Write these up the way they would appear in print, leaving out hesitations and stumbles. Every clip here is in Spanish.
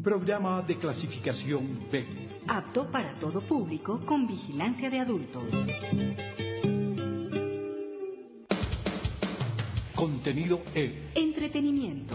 Programa de clasificación B. Apto para todo público con vigilancia de adultos. Contenido E. Entretenimiento.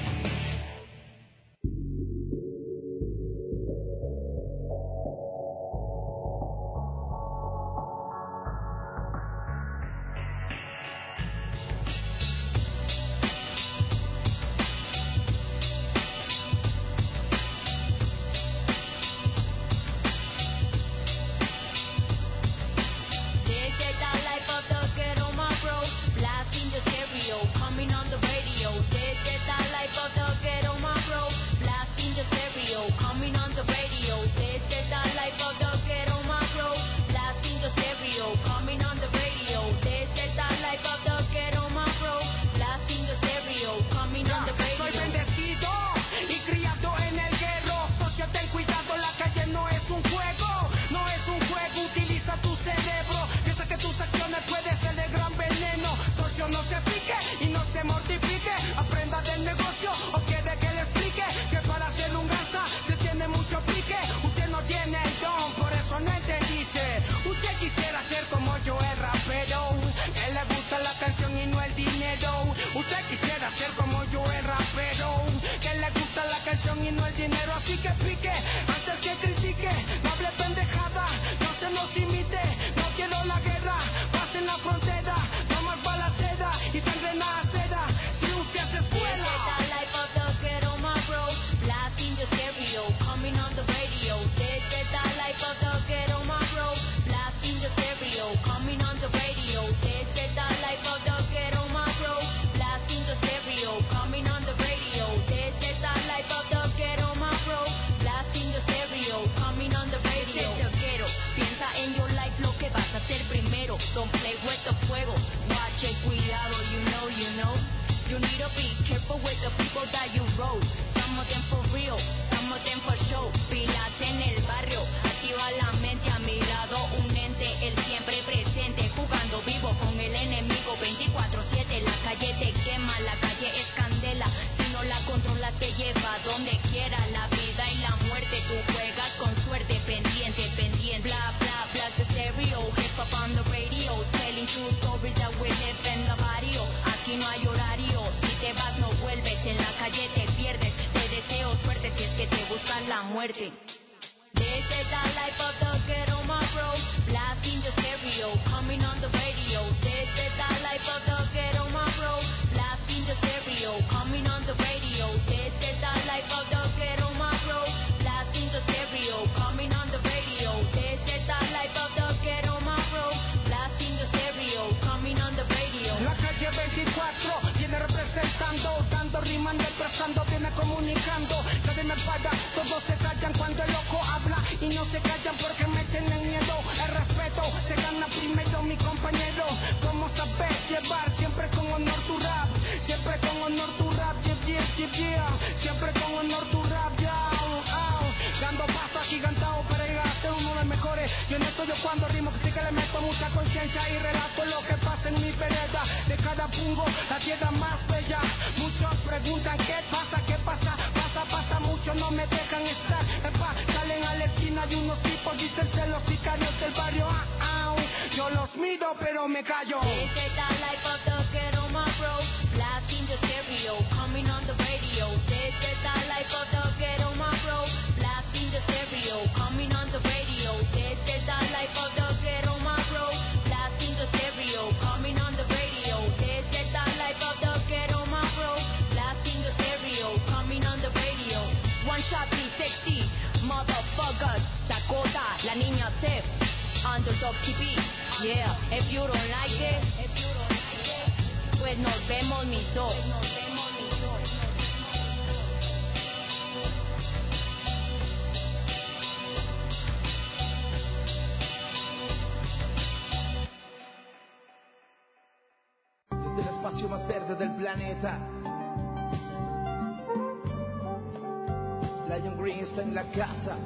Lion Green está en la casa,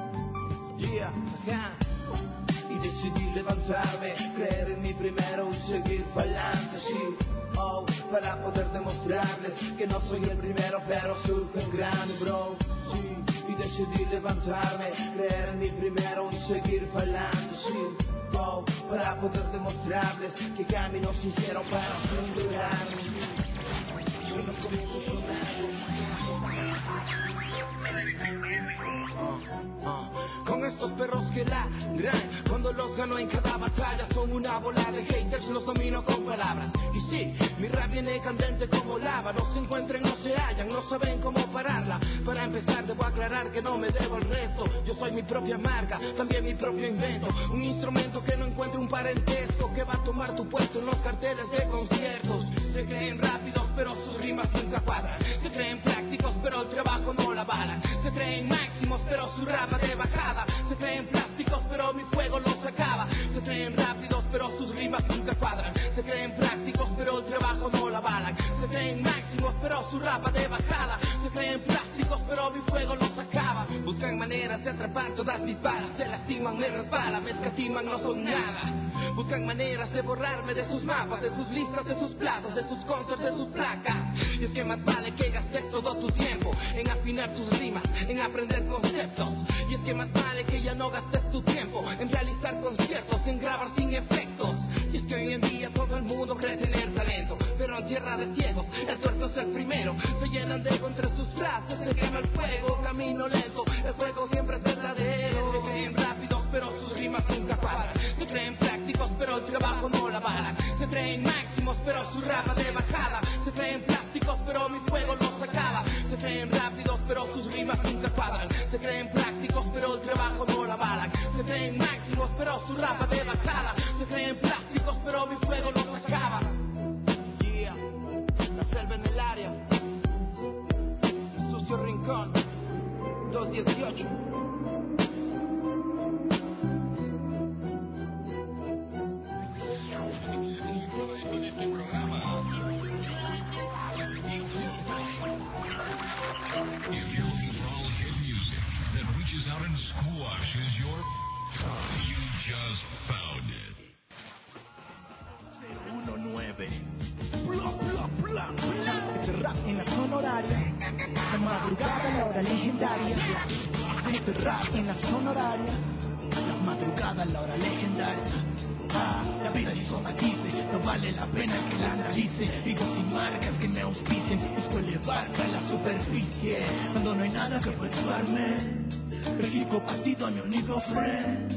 y decidí levantarme, creer en mí primero y seguir pa'lante, sí, para poder demostrarles que no soy el primero, pero soy un grande, bro, sí. decidí levantarme, creer en mí primero y seguir pa'lante, sí, oh, para poder demostrarles que caminos se hicieron para sin durar. Y unos comienzos son con estos perros que ladran, cuando los gano en cada batalla, son una bola de haters, los domino con palabras. Y sí, mi rap viene candente como lava, no se encuentran, no se hallan, no saben cómo pararla. Para empezar debo aclarar que no me debo al resto, yo soy mi propia marca, también mi propio invento, un instrumento que no encuentre un parentesco, que va a tomar tu puesto en los carteles de conciertos. Se creen rápidos pero sus rimas nunca cuadran, se creen prácticos pero el trabajo no la balan, se creen máximos pero su rap va de bajada, se creen plásticos pero mi fuego los acaba, se creen rápidos pero sus rimas nunca cuadran, se creen prácticos pero el trabajo no la balan, se creen máximos pero su rap va de bajada, se creen plásticos pero mi fuego los acaba. Buscan maneras de atrapar todas mis balas, se lastiman, me resbalan, me escatiman, no son nada. Buscan maneras de borrarme de sus mapas, de sus listas, de sus platos, de sus concerts, de sus placas. Y es que más vale que gastes todo tu tiempo en afinar tus rimas, en aprender conceptos. Y es que más vale que ya no gastes tu tiempo en realizar conciertos, en grabar sin efectos. Y es que hoy en día todo el mundo cree tener talento, pero en tierra de ciegos el tuerto es el primero. Se llenan de ego entre sus frases, se quema el fuego, camino lento, el fuego siempre es verdadero. Se creen rápidos pero sus rimas nunca cuadran, se creen prácticos pero el trabajo no la balan, se creen máximos pero su rap va de bajada, se creen plásticos pero mi fuego los acaba, se creen rápidos pero sus rimas nunca cuadran, se creen prácticos pero el trabajo no la balan, se creen máximos pero su rap va de bajada, se creen plásticos pero mi fuego los acaba. Yeah, la selva en el área, sucio rincón, 218. Este rap en la zona horaria, la madrugada, la hora legendaria. Este rap en la zona horaria, la madrugada, la hora legendaria. La vida hizo matices, no vale la pena que la analice. Vivo sin marcas que me auspicien, busco elevarme a la superficie cuando no hay nada que perturbarme. México partido a mi único friend.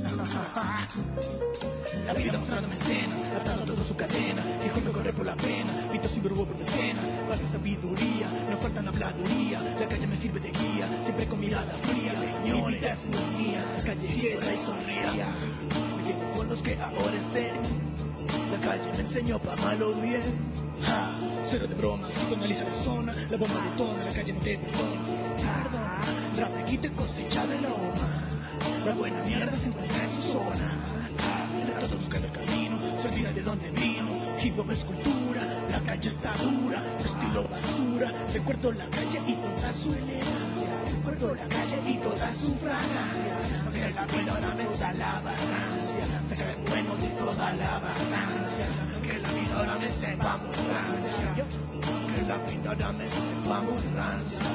La vida mostrándome escenas, atando toda su cadena, fijo me corre por la pena, visto sin verbo por escena, falta sabiduría, no falta habladuría, la calle me sirve de guía, siempre con mirada fría, mi vida es mía, callejera y sonría, me quedo con los que ahora estén, la calle me enseñó pa' mal o bien, cero de broma, psicoanaliza la zona, la bomba detona, la calle no te perdona, rap me quita cosecha de loma, la buena mierda se encuentra en su zona. Todos buscando el camino, se olvida de dónde vino. Hip hop es cultura, la calle está dura, estilo basura. Recuerdo la calle y toda su elegancia, recuerdo la calle y toda su fragancia. Que la vida ahora me da la vagancia, saca el bueno de toda la vagancia. Que la vida ahora me sepa ambulancia, que la vida ahora me sepa ambulancia.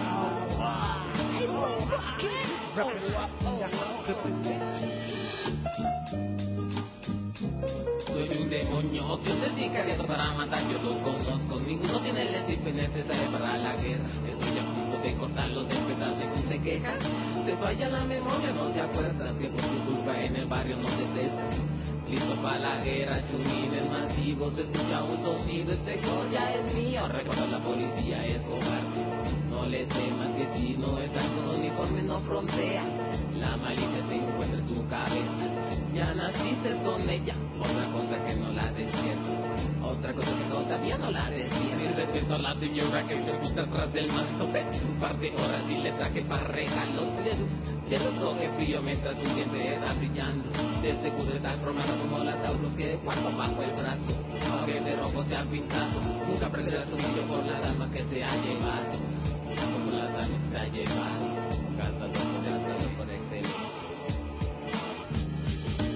Soy un demonio, Dios dedicaría para matar, yo los conozco. Ninguno tiene el estirpe necesario para la guerra. Estoy a punto de cortarlos en pedazos y te quejas. Te falla la memoria, no te acuerdas que por tu culpa en el barrio no te detestan. Listo para la guerra, chumines masivos, se escucha un sonido, este gol ya es mío. Recuerda la policía es cobarde, no le temas que si no estás con uniforme no frontea. La malicia se encuentra en tu cabeza, ya naciste con ella, otra cosa que no la despierta, otra cosa que todavía no la despierta. Mi respeto a la señora que se gusta atrás del manto, un par de horas y le traje para regalos. Cierto coge frío mientras tu diente está brillando, de seguro estás bromando como las Taurus que cuando bajo el brazo, aunque de rojo se han pintado, nunca perderás tu brillo por la dama que se ha llevado, por la dama que se ha llevado, gasta loco por excelencia.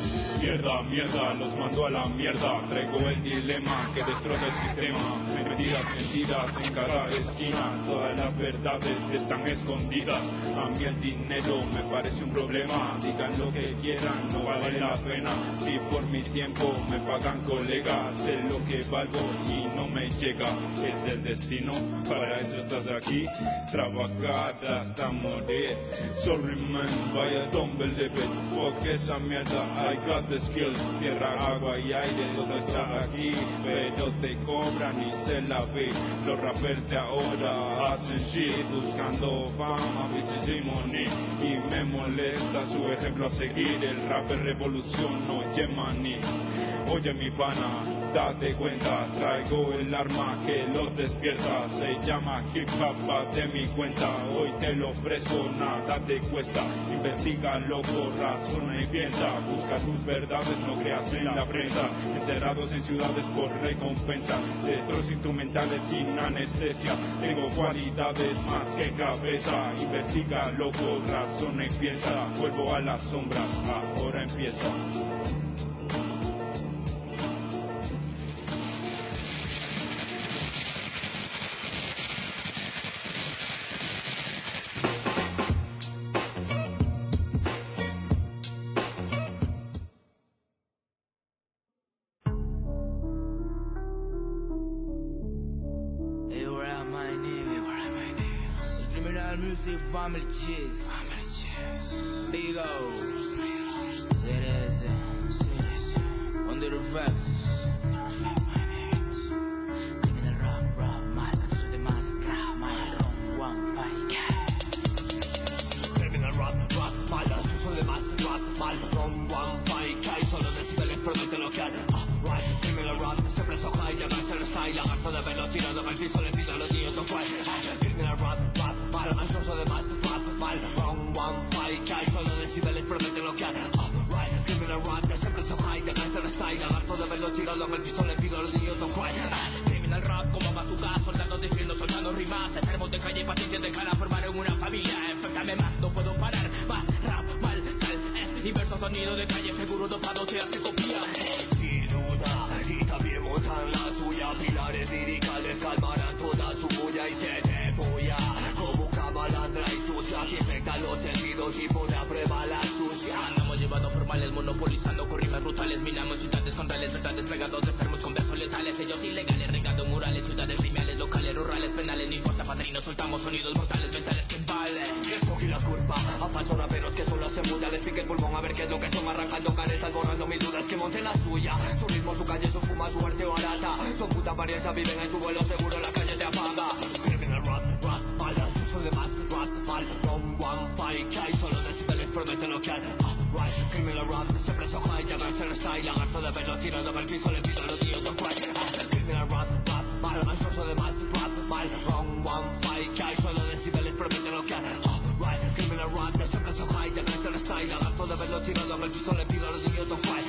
Mierda, mierda, los mando a la mierda. Traigo el dilema que destroza el sistema. Mentiras, mentiras en cada esquina. Todas las verdades están escondidas. A mí el dinero me parece un problema. Digan lo que quieran, no vale la pena. Si por mi tiempo me pagan colegas, sé lo que valgo y no me llega. Es el destino, para eso estás aquí. Trabajar hasta morir. Sorry man, vaya don't believe it. Fuck esa mierda, I got the skills. Tierra, agua y aire, todo está aquí. Pero te cobran y se la ve. Los rappers de ahora hacen shit buscando fama, bitches y money. Y me molesta su ejemplo a seguir. El rap es revolución, oye maní. Oye mi pana, date cuenta, traigo el arma que los despierta. Se llama hip hop, de mi cuenta. Hoy te lo ofrezco, nada te cuesta. Investiga, loco, razona y piensa. Busca tus verdades, no creas en la prensa. Encerrados en ciudades por recompensa. Destrozos instrumentales sin anestesia. Tengo cualidades más que cabeza. Investiga, loco, razona y piensa. Vuelvo a las sombras, ahora empieza. Family cheese. Big O. Serious. Under the facts. Criminal rap, mal. Soy de más rap, mal. Wrong, one, fight. Criminal rap, mal. Soy de más rap, mal. Wrong, one, fight. Solo decibeles promete lo que han. Right. Criminal rap, siempre so high. Ya gangster style. Lagarto de pelo tirado en el piso. Le pido a los niños no fue. Criminal rap, mal. Soy de más rap, mal. Wrong, one, fight. Solo decibeles promete lo que han. Right. Criminal rap, siempre so high. Ya gangster style. Lagarto de pelo tirado en el piso. Le pido a los niños no fue. Criminal rap como bazooka, soldados defiendo, soltando rimas, enfermos de calle, pacientes de cara, formaron una familia, enfréntame más, no puedo parar, más rap, mal, tal, es diverso sonido de calle, seguro dopado se hace copia. Sin duda, y también montan la suya, pilares liricales calmarán toda su bulla y se te bulla, como camalandra y sucia, que infecta los sentidos y pone a prueba la sucia. Andamos llevando formales, monopolizando con rimas brutales, minamos ciudades con reales, verdades pegados de enfermos con versos letales, ellos ilegales, regando murales, ciudades lineales, locales, rurales, penales, no importa padrino, soltamos sonidos mortales, mentales que valen. Escogí la culpa a falsos raperos que solo hacen bulla, les pique el pulmón a ver qué es lo que son, arrancando caretas, borrando mil dudas, que monten la suya, su ritmo, su calle, su fuma, su arte barata, son puta apariencia, viven en su vuelo seguro, la calle te apaga. Criminal rap, malas, son de más rap, mal, wrong, one, fight, que hay solo decibeles prometen lo que han, right, criminal rap, siempre so high, ya gangster style, lagarto de pelo tirado en el piso, le pido a los niños no cry. Criminal rap, mal, soy de más rap, mal, wrong, one, fight, que hay solo decibeles prometen lo que han, right, criminal rap, siempre so high, ya gangster style, lagarto de pelo tirado en el piso, le pido a los niños no cry.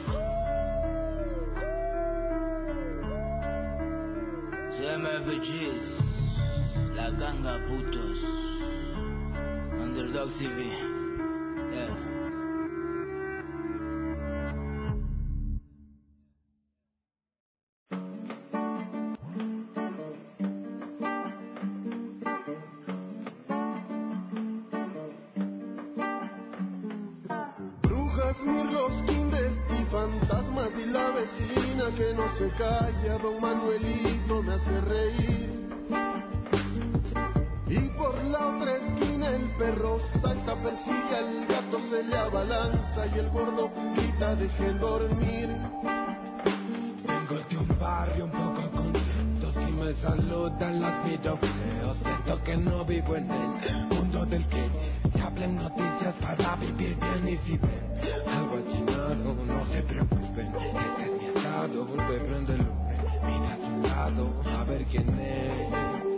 CMFGs, la ganga putos, Underdog TV, yeah. Brujas, mirlos, quindes y fantasmas y la vecina que no se calla, don Manuelito me hace reír. Y por la otra esquina el perro salta, persigue al gato, se le abalanza y el gordo grita dejen dormir. Vengo de un barrio un poco contento, si me saludan las miro feo. Siento que no vivo en el mundo del que se hablan noticias para vivir bien, y si ven algo achinado no se preocupen, ese es mi estado. Vuelve, préndelo, mira a su lado a ver quién es.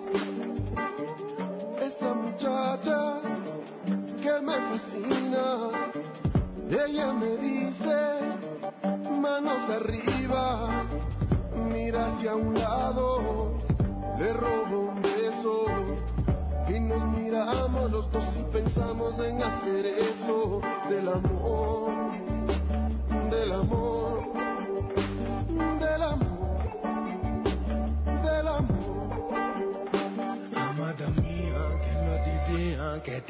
Esa muchacha que me fascina, ella me dice manos arriba, mira hacia un lado, le robo un beso y nos miramos los dos y pensamos en hacer eso del amor, del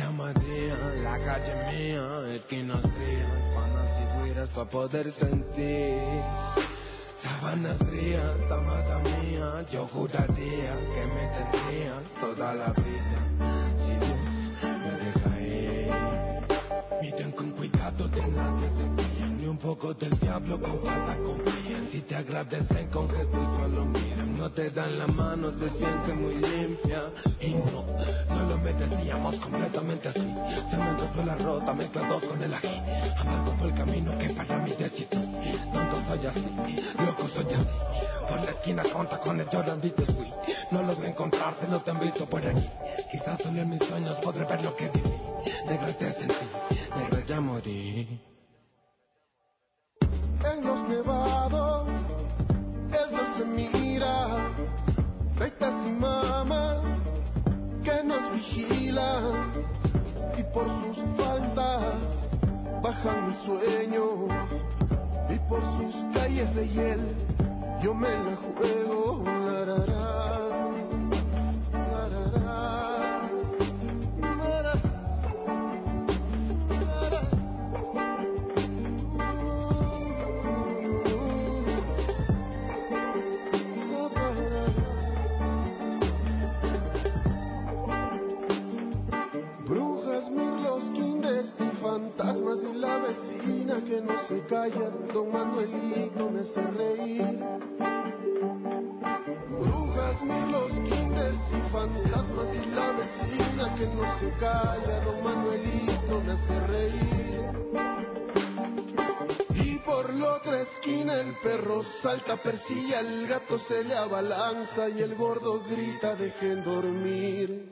llamaría, la calle mía, esquinas frías, panas y güiras pa' poder sentir. Sábanas frías, amada mía, yo juraría que me tendrían toda la vida si Dios me deja ir. Miren con cuidado de nadie se fíen, ni un poco del diablo con falta confían. Si te agradecen con gestos y solo miran, no te dan la mano, se siente muy limpia. Y no lo merecíamos completamente así. Cemento fue la rota, mezclados con el ají. Amargo fue el camino que para mí decidí. Tonto soy así, loco soy así. Por la esquina conta con el Jordan Beat Sweet. No logré encontrarte, no te han visto por aquí. Quizás solo en mis sueños podré ver lo que viví. Negra te sentí, negra ya morí. En los nevados el sol se mira, rectas y mamas que nos vigilan, y por sus faldas bajan mis sueños, y por sus calles de hiel yo me la juego. La, la, la, la, la, la. Brujas, mirlos, quindes y fantasmas y la vecina que no se calla, don Manuelito me hace reír. Brujas, mirlos, quindes y fantasmas y la vecina que no se calla, don Manuelito me hace reír. Y por la otra esquina el perro salta, persilla, el gato se le abalanza y el gordo grita: dejen dormir.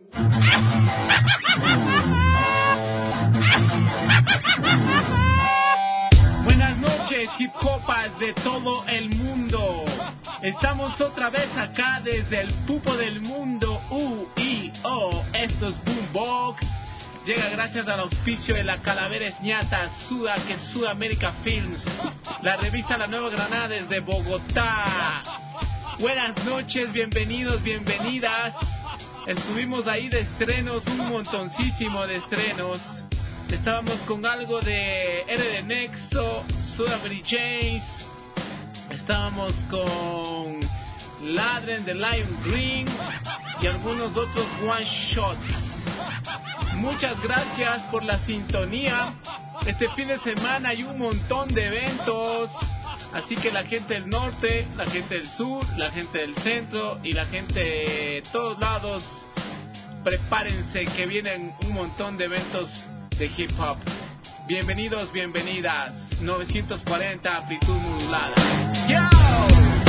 Buenas noches, hip hopas de todo el mundo. Estamos otra vez acá desde el pupo del mundo, UIO. Esto es Boombox. Llega gracias al auspicio de la Calavera Ñata, Suda, que es Sudamérica Films, la revista La Nueva Granada desde Bogotá. Buenas noches, bienvenidos, bienvenidas. Estuvimos ahí de estrenos, un montoncísimo de estrenos. Estábamos con algo de R de Nexo, Suda Mary James. Estábamos con Ladren de Lime Green y algunos otros one shots. Muchas gracias por la sintonía. Este fin de semana hay un montón de eventos, así que la gente del norte, la gente del sur, la gente del centro y la gente de todos lados, prepárense que vienen un montón de eventos de hip hop. Bienvenidos, bienvenidas. 940 amplitud modulada. ¡Yo!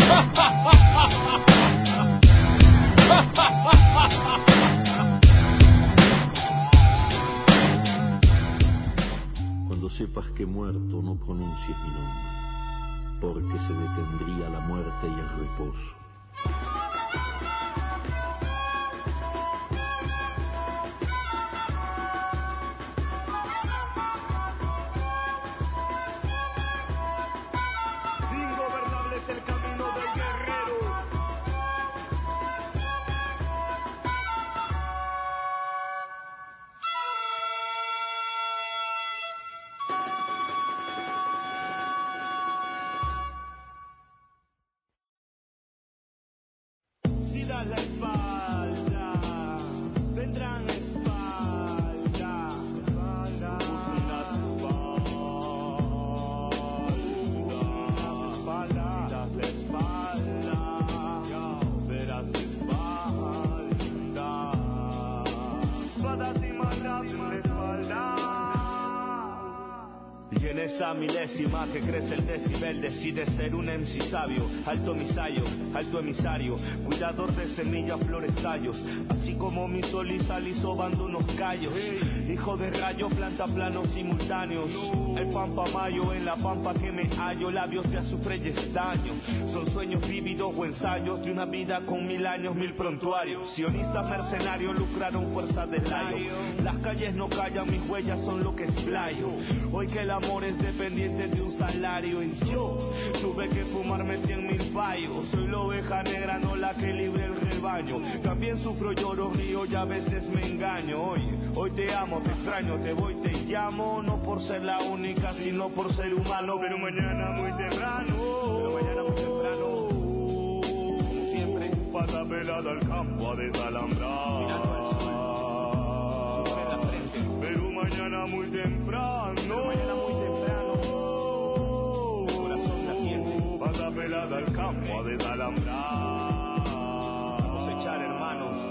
Cuando sepas que he muerto, no pronuncies mi nombre, porque se detendría la muerte y el reposo. Ingobernable es el camino del guerrero. Si das la espalda, vendrán espalda. Busca tu espalda. Si das la espalda, verás espalda. Espadas y mandas en la espalda. Y en esa milésima que crece el decibel, decide ser un MC sabio, alto misayo, alto emisario, cuidador de semillas, flores, tallos, así como mi sol y sal y sobando unos callos. Hijo hijo de rayo, planta planos simultáneos. El pampa mayo, en la pampa que me hallo, labios de azufre y estaño. Son sueños vívidos o ensayos de una vida con 1000 años, 1000 prontuarios. Sionistas mercenarios lucraron fuerza del layo. Las calles no callan, mis huellas son lo que explayo. Hoy que el amor es dependiente de un salario, y yo tuve que fumarme 100.000 fallos. Soy la oveja negra, no la que libre el rebaño. También sufro, lloro, río y a veces me engaño. Hoy te amo, te extraño, te voy, te llamo. No por ser la única, sino por ser humano. Pero mañana muy temprano, como siempre, pata pelada al campo a desalambrar. Pero mañana muy temprano, el corazón latiente, pata pelada al campo a desalambrar. Cosechar, hermanos.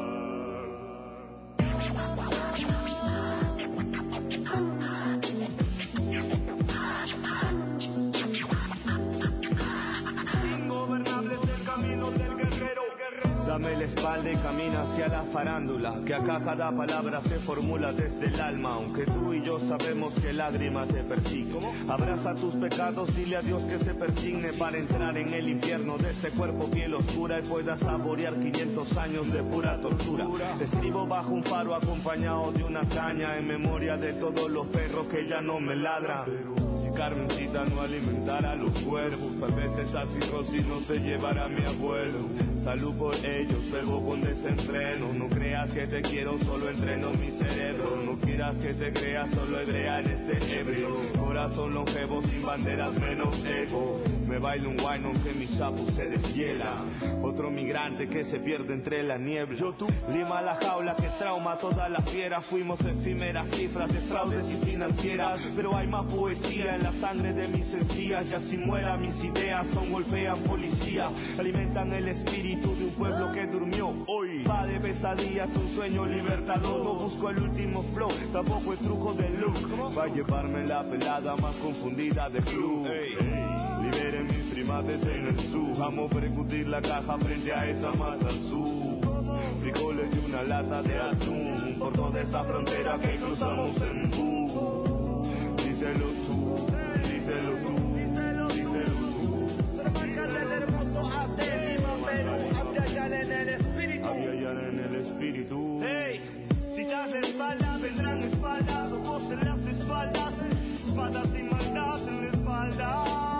Dame la espalda y camina hacia la farándula, que acá cada palabra se formula desde el alma. Aunque tú y yo sabemos que lágrimas te persiguen. Abraza tus pecados, dile a Dios que se persigne para entrar en el infierno de este cuerpo piel oscura y pueda saborear 500 años de pura tortura. Te escribo bajo un faro acompañado de una caña en memoria de todos los perros que ya no me ladran. Carmencita no alimentara los cuervos, tal vez esa cirrosis no se llevará a mi abuelo. Salud por ellos, bebo con desenfreno. No creas que te quiero, solo entreno mi cerebro. No quieras que te creas, solo hebrea en este ebrio. Corazón longevo, sin banderas, menos ego. Me bailo un wine aunque mi sapo se deshiela. Otro migrante que se pierde entre la niebla. Lima la jaula que trauma toda la fiera. Fuimos efímeras cifras de fraudes y financieras, pero hay más poesía en la sangre de mis encías. Y así muera mis ideas, son golpean policía. Alimentan el espíritu de un pueblo que durmió. Hoy va de pesadillas, un sueño libertador. No busco el último flow, tampoco el truco del look. Va a llevarme la pelada más confundida del club. Liberen mis primates en el sur. Amo percutir la caja frente a esa masa azul. Frijoles y una lata de atún por toda esa frontera que cruzamos en bus. Díselo tú, díselo tú, díselo tú. Pero marcarle el hermoso Atenima, Perú, Abya en el espíritu. Abya en el espíritu. Hey, si das la espalda, vendrán espaldas. Ojos en las espaldas, espadas y maldad en la espalda.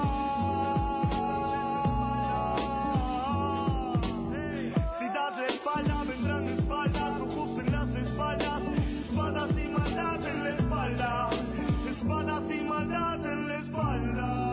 Si das la espalda, vendrán espaldas. Ojos en las espaldas, espadas y maldad en la espalda. Espadas y maldad en la espalda.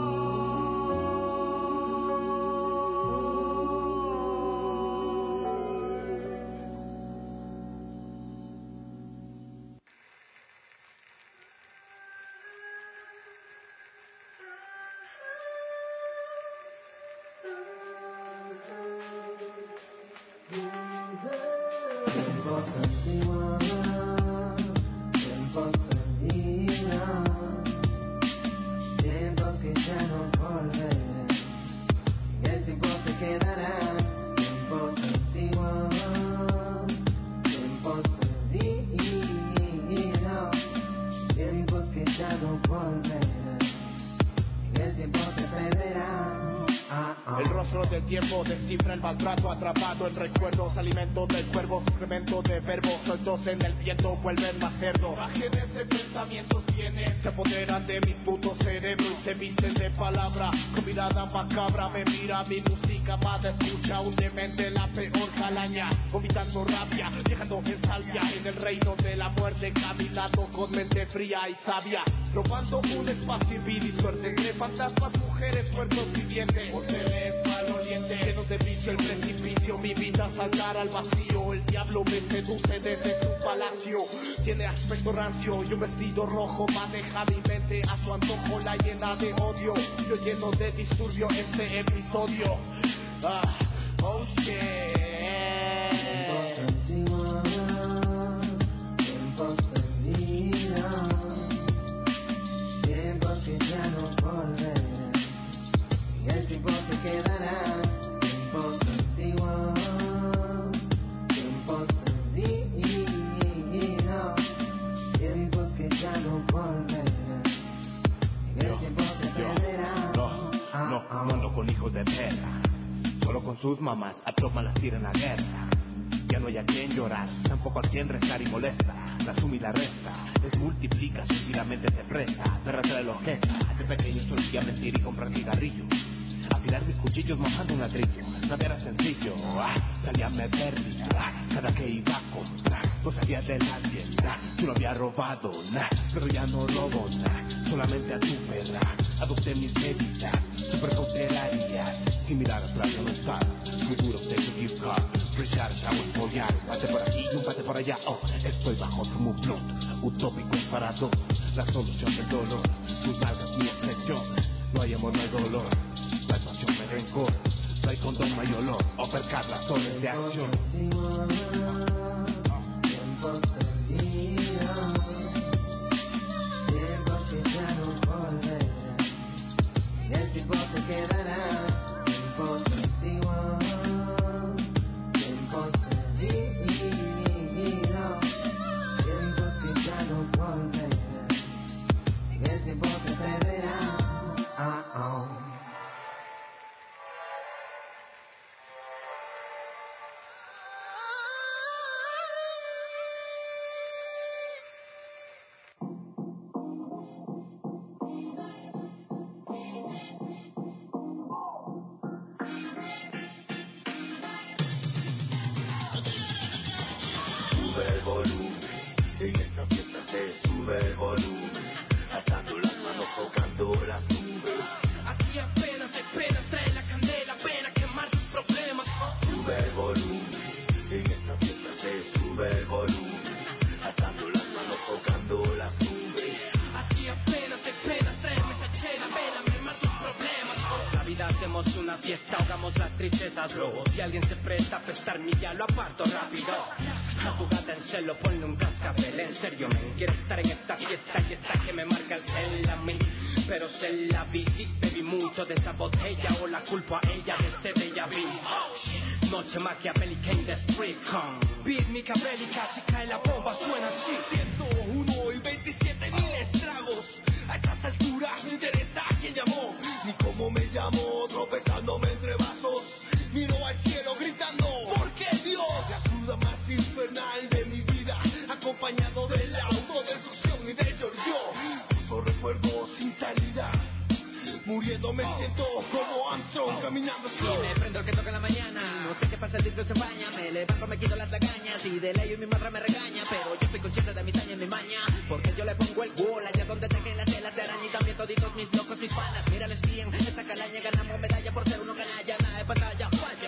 El tiempo descifra el maltrato, atrapado en recuerdos, alimento del cuervo, excremento de verbos, sueltos en el viento, vuelven más cerdo. Imágenes de pensamientos vienen, se apoderan de mi puto cerebro y se visten de palabra. Con mirada macabra me mira mi música amada, escucha un demente, la peor calaña, vomitando rabia, dejando en salvia en el reino de la muerte, caminando con mente fría y sabia, robando un espacio vil y suerte entre fantasmas, mujeres, muertos vivientes, hoteles malolientes, llenos de vicio, el precipicio, mi vida saltar al vacío, el diablo me seduce desde su palacio, tiene aspecto rancio y un vestido rojo, maneja mi mente a su antojo, la llena de odio, yo lleno de disturbio este episodio. Oh shit. Tiempos perdidos, tiempos que ya no volverán, y el tiempo se quedará. Tiempos antiguos, tiempos perdidos, tiempos sus mamás, a todas las tiran a guerra. Ya no hay a quien llorar, tampoco a quien rezar y molesta. La suma y la resta, es multiplica, sencillamente te presta. Perra trae la orquesta, de pequeño solía mentir y comprar cigarrillos. Afilar mis cuchillos mojando un ladrillo, nada era sencillo, salía a meter cada que iba a comprar, no salía de la tienda, si no había robado, pero ya no robo, solamente a tu perra, adopté mis medidas, super cautelarias, sin mirar atrás no estar, futuro de tu gift card, flechar, shower, follar, un pate por aquí y un pate por allá, estoy bajo tu plot, utópico es para dos, la solución del dolor, tus nalgas mi obsesión, no hay amor, no hay dolor. La pasión me rencor, no hay condón, no hay olor, ofercar las zonas de acción. Tiempos perdidos, tiempos que ya no volverán, y el tiempo se quedará. Tiempos antiguos, tiempos perdidos, tiempos que ya no volverán, y el tiempo se perderá. Sube el volumen, en esta fiesta se sube el volumen, alzando las manos, tocando las nubes. Aquí apenas hay penas, trae la candela, ven a quemar tus problemas. Sube el volumen, en esta fiesta se sube el volumen, alzando las manos, tocando las nubes. Aquí apenas hay penas, tráeme esa chela, ven a mermar tus problemas. La vida hacemos una fiesta, ahogamos las tristezas, bro. Si alguien se presta a pestarme, ya lo aparto rápido. La jugada en celo, ponle un cascabel, en serio, men. Quiero estar en esta fiesta y esta que me marca el cel a mí. Pero se la vi, sí, bebí mucho de esa botella, o la culpo a ella de este déjà vu. Noche maquiavélica in the street, con beat maquiavélica, si cae la bomba suena así. 101 y 27.000 estragos. A estas alturas me interesa quién llamó, ni cómo me llamo, tropezándome entre vasos. Miro al cielo gritando, ¿por qué Dios? La cruda más infernal de mi vida, acompañado de la autodestrucción y del yo-yo. Puso recuerdos sin salida, muriendo me siento como Armstrong caminando slow. Y me prendo el que toca en la mañana, no sé qué pasa, el disco se baña, me levanto, me quito las lagañas y de ley mi madre me regaña, pero yo estoy consciente de mis años y mi maña, porque yo le pongo el gol allá donde dejen las telas de araña y también toditos mis locos, mis panas, mírales bien, esta calaña ganamos medalla por ser uno canalla, nada de pantalla,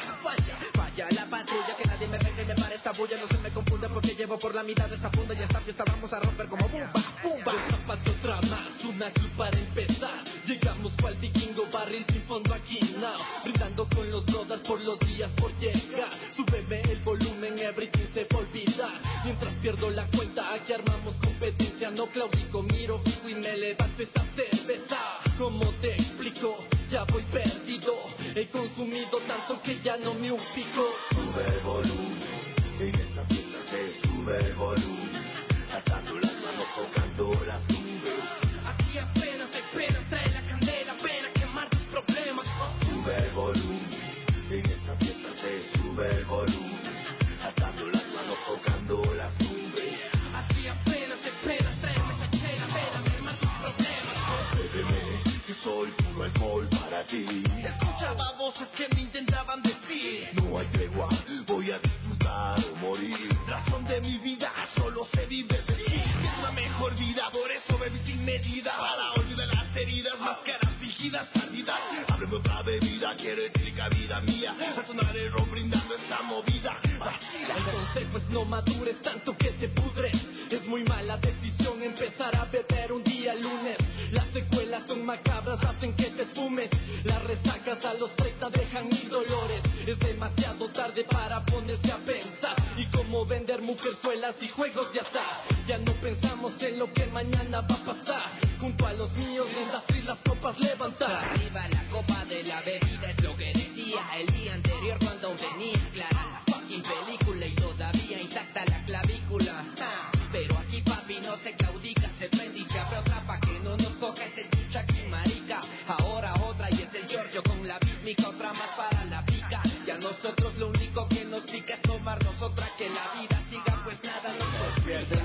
falla la patrulla, que nadie me venga y me pare esta bulla, no se me confunde porque llevo por la mitad de esta funda y esta fiesta vamos a romper como bumba, bumba. Zapato otra más, una club para empezar, llegamos cual vikingo, barril sin fondo aquí now, brindando con los brothers por los días por llegar, súbeme el volumen, everything se va a olvidar, mientras pierdo la cuenta, aquí armamos competencia, no claudico, miro fijo y me levanto esa cerveza, como te explico, ya voy perdido, he consumido tanto que ya no me ubico. Sube el volumen, en esta fiesta se sube el volumen, alzando las manos, tocando las nubes. Aquí apenas hay penas, trae la candela, ven a quemar tus problemas. Sube el volumen, en esta fiesta se sube el volumen, alzando las manos, tocando las nubes. Aquí apenas hay penas, tráeme esa chela, ven a mermar tus problemas. Bébeme, que soy puro alcohol para ti. Escuchaba voces que me intentaban decir, no hay tregua, voy a disfrutar o morir. Razón de mi vida, solo se vive de ti. Es una mejor vida, por eso bebí sin medida, para olvidar las heridas, máscaras fingidas, salidas. Ábreme otra bebida, quiero etílica vida mía, a sonar el ron brindando esta movida vacila. El consejo es no madures tanto que te pudres, es muy mala decisión empezar a beber un día lunes. Las secuelas son macabras, hacen que te esfumes, las resacas a los 30 dejan mil dolores. Es demasiado tarde para ponerse a pensar y cómo vender mujerzuelas y juegos de azar. Ya no pensamos en lo que mañana va a pasar, junto a los míos en las islas copas levantar. Arriba la copa de la bebida es lo que decía el día anterior cuando venía clara la fucking película y todavía intacta la clavícula. Pero aquí papi no se claudica, se prende y se abre otra pa' que no nos coja ese chucha aquí marica. Ahora otra y es el Giorgio con la bísmica, otra más para la pica. Ya no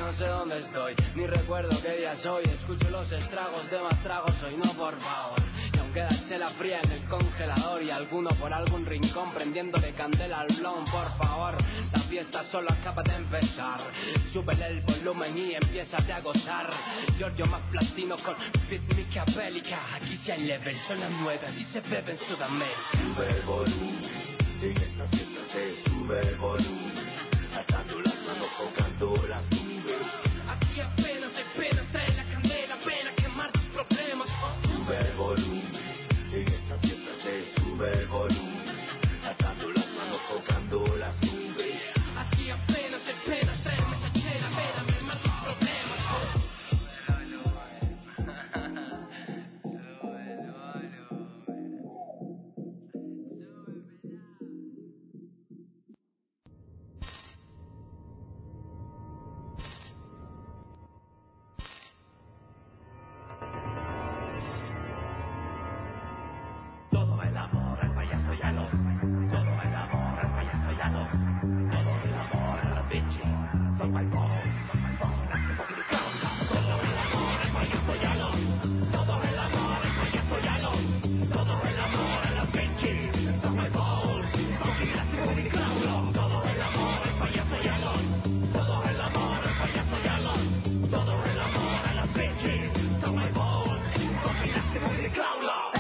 no sé dónde estoy, ni recuerdo qué día soy. Escucho los estragos de más tragos hoy, no por favor. Y aún queda chela fría en el congelador y alguno por algún rincón prendiéndole candela al blon, por favor. La fiesta solo acaba de empezar. Súbele el volumen y empiézate a gozar. Giorgio más platino con rítmica bélica. Aquí si hay level, son las 9, así se bebe en Sudamérica. Sube el volumen, en esta fiesta se sube el volumen. Alzando las manos, tocando las nubes. Aquí apenas hay penas, trae la candela, ven a quemar tus problemas. Sube el volumen, en esta fiesta se sube el volumen. Alzando las manos, tocando las nubes. Aquí apenas hay penas, tráeme esa chela, ven a quemar tus problemas. Todo el amor al payaso Yalo, todo el amor al payaso Yalo, todo el amor a las bitches, son my balls, son las que fucking count. Todo el amor al payaso Yalo, todo el amor al payaso Yalo, todo el amor a las bitches, son my balls, fucking las que fucking count. Todo el amor al payaso Yalo, todo el amor al payaso Yalo, todo el amor a las bitches, son my balls, fucking las que fucking count.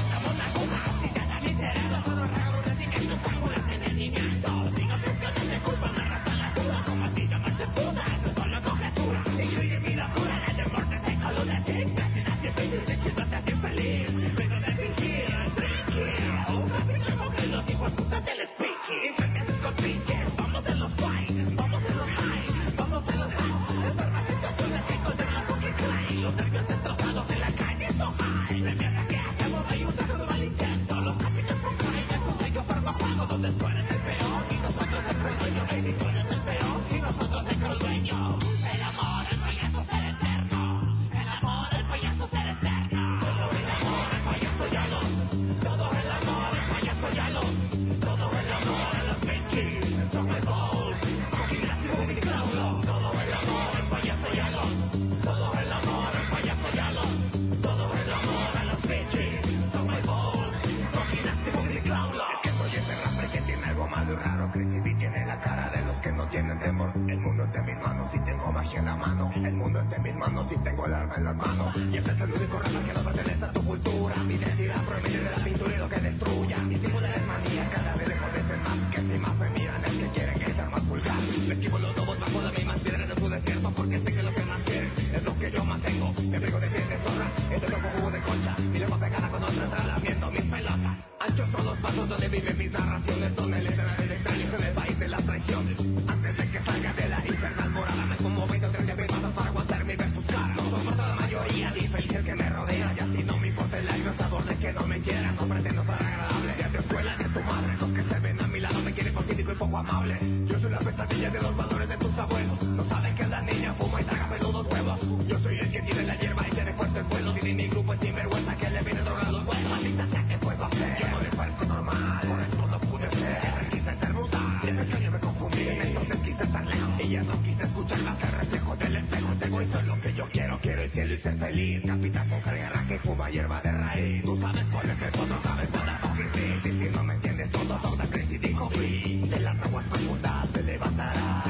Los nervios destrozados en la calle son high. La mierda que hacemos hay un trago de mal intento. Los capítulos son high, es un sello farmafago donde tú eres el peor y nosotros el dueño. Baby, tú eres el peor y nosotros el dueño. El amor, el payaso ser eterno. El amor, el payaso ser eterno. Todo el amor, el payaso Yalo. Todo el amor, el payaso Yalo. Todo el amor a los bitches. Son my balls. Fucking nasty movie clown. Todo el amor, el payaso Yalo. Todo el amor al payaso Yalo, todo el amor a las bitches, son my balls, fucking nasty movie clown. Es que soy ese rapper que tiene algo malo y raro. Crecidí tiene la cara de los que no tienen temor. El mundo está en mis manos y tengo magia en la mano. El mundo está en mis manos y tengo el arma en las manos. Y este es el único rapper que no pertenece a tu cultura. Mi identidad proviene de la pintura y lo que destruya. Mis símbolos de manía cada vez lejos de ser más. Que si más me miran es que quieren que sea más vulgar. Me esquivo los lobos bajo la misma piedra en su desierto porque sé que lo que más quieren es lo que yo mantengo. Me pego de piel de zorra, estoy loco jugo de concha. Y luego pegada con otra tralamiento mis pelotas. Anchos son los pasos donde viven mis narraciones. Son el escenario de extraños en el país de las traiciones. Antes de que salga de la infernal morada me como 20 o 30 mil pasos para aguantar mi versus cara. No soporto la mayoría de infelices que me rodea. Y así no me importa el aire sabor de que no me quieran. No pretendo ser agradable. Ya te escuela de tu madre. Los que se ven a mi lado me quieren por cínico y poco amable. Yo soy la pesadilla de los valores de tus abuelos. No saben que la niña fuma y traga peludos huevos. Yo soy el que tiene la hierba y tiene fuertes vuelos. Y mi grupo es sinvergüenza que le viene droga a los buenos. Maldita sea que puedo hacer. Yo no les parezco normal, por eso no pude ser. Siempre quise ser brutal, desde pequeño me confundí. Entonces quise estar lejos y ya no quise escuchar más que el reflejo del espejo. Tengo esto es lo que yo quiero el cielo y ser feliz. Capitán con guerra que fuma hierba de raíz. Tú sabes cuál es el potro, sabes cuál es fucking sí. Si no me entiendes, todo son tan crazy, dijo free. De las aguas profundas se levantará.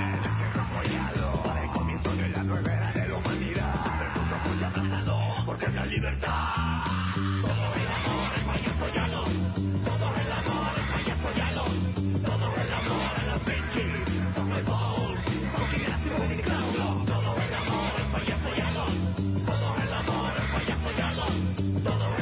Para el comienzo de la nueva era de la humanidad. El mundo muy abrazado, porque es la libertad. Todo el amor, el payaso Yalo. Todo el amor, el payaso Yalo. Todo el amor a las bitches, son my balls. Fucking nasty movie clown. Todo el amor, el payaso Yalo. Todo el amor, el payaso Yalo. Todo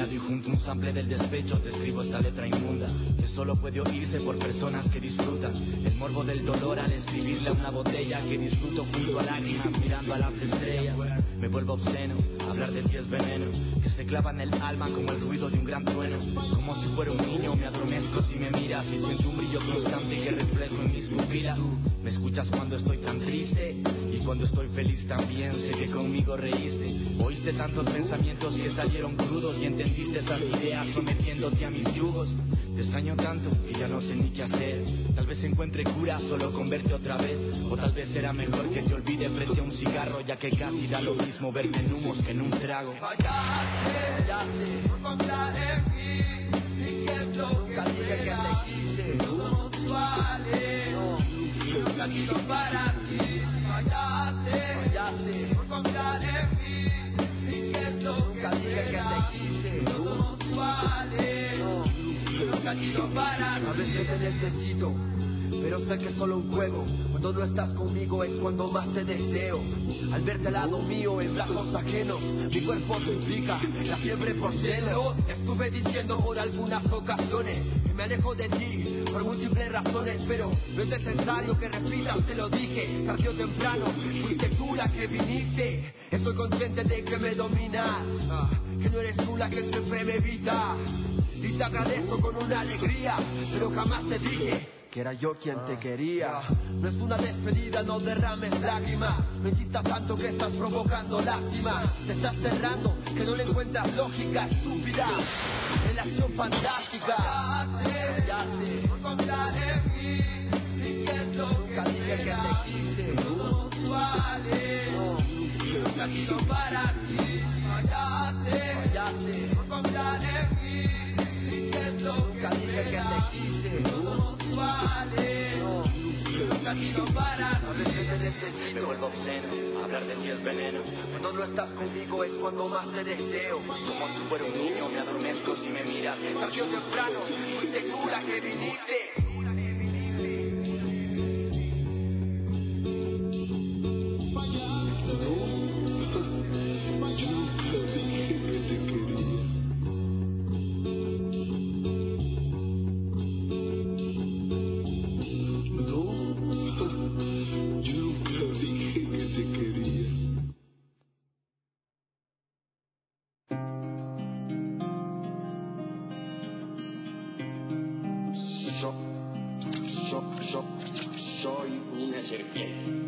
acompañado y junto a un sample del despecho te escribo esta letra inmunda que solo puede oírse por personas que disfrutan el morbo del dolor al escribirle a una botella que disfruto junto a lágrimas mirando a las estrellas. Me vuelvo obsceno, hablar de ti es veneno que se clava en el alma como el ruido de un gran trueno. Como si fuera un niño me adormezco si me miras y siento un brillo constante que reflejo en mis pupilas. Me escuchas cuando estoy tan triste y cuando estoy feliz también sé que conmigo reíste. Oíste tantos pensamientos que salieron crudos y entendiste esas ideas sometiéndote a mis yugos. Te extraño tanto que ya no sé ni qué hacer. Tal vez encuentre cura solo con verte otra vez. O tal vez será mejor que te olvide frente a un cigarro, ya que casi da lo mismo verte en humos que en un trago. Fallaste, ya sé, por confiar en mí. Y que es lo que te quise. Todo no te vale. Nunca quiero para ti. Fallaste, ya sé, por confiar en mí. Y que es lo que te quise. Todo no te vale. Nunca quiero parar. Sabes que te necesito, pero sé que es solo un juego. Cuando no estás conmigo es cuando más te deseo. Al verte al lado mío en brazos ajenos, mi cuerpo suplica la fiebre por celos. Estuve diciendo por algunas ocasiones que me alejo de ti por múltiples razones, pero no es necesario que repitas, te lo dije. Tarde o temprano fuiste tú la que viniste. Estoy consciente de que me dominas, que no eres tú la que siempre me evita. Y te agradezco con una alegría, pero jamás te dije que era yo quien te quería. No es una despedida, no derrames lágrimas. No insistas tanto que estás provocando lástima. Te estás cerrando, que no le encuentras lógica, estúpida. Relación fantástica. Ya sé, por confiar en mí. Y que es lo que te quise. Todo no te vale. Nunca quiero para ti. Ya sé, por confiar en mí. Lo que te quise, todo no te vale. Nunca quiero parar. Sabes que te necesito, me vuelvo obsceno, hablar de ti es veneno. Cuando no estás conmigo es cuando más te deseo. Como si fuera un niño me adormezco si me miras. Tarde o temprano fuiste tú la que viniste. Soy una serpiente.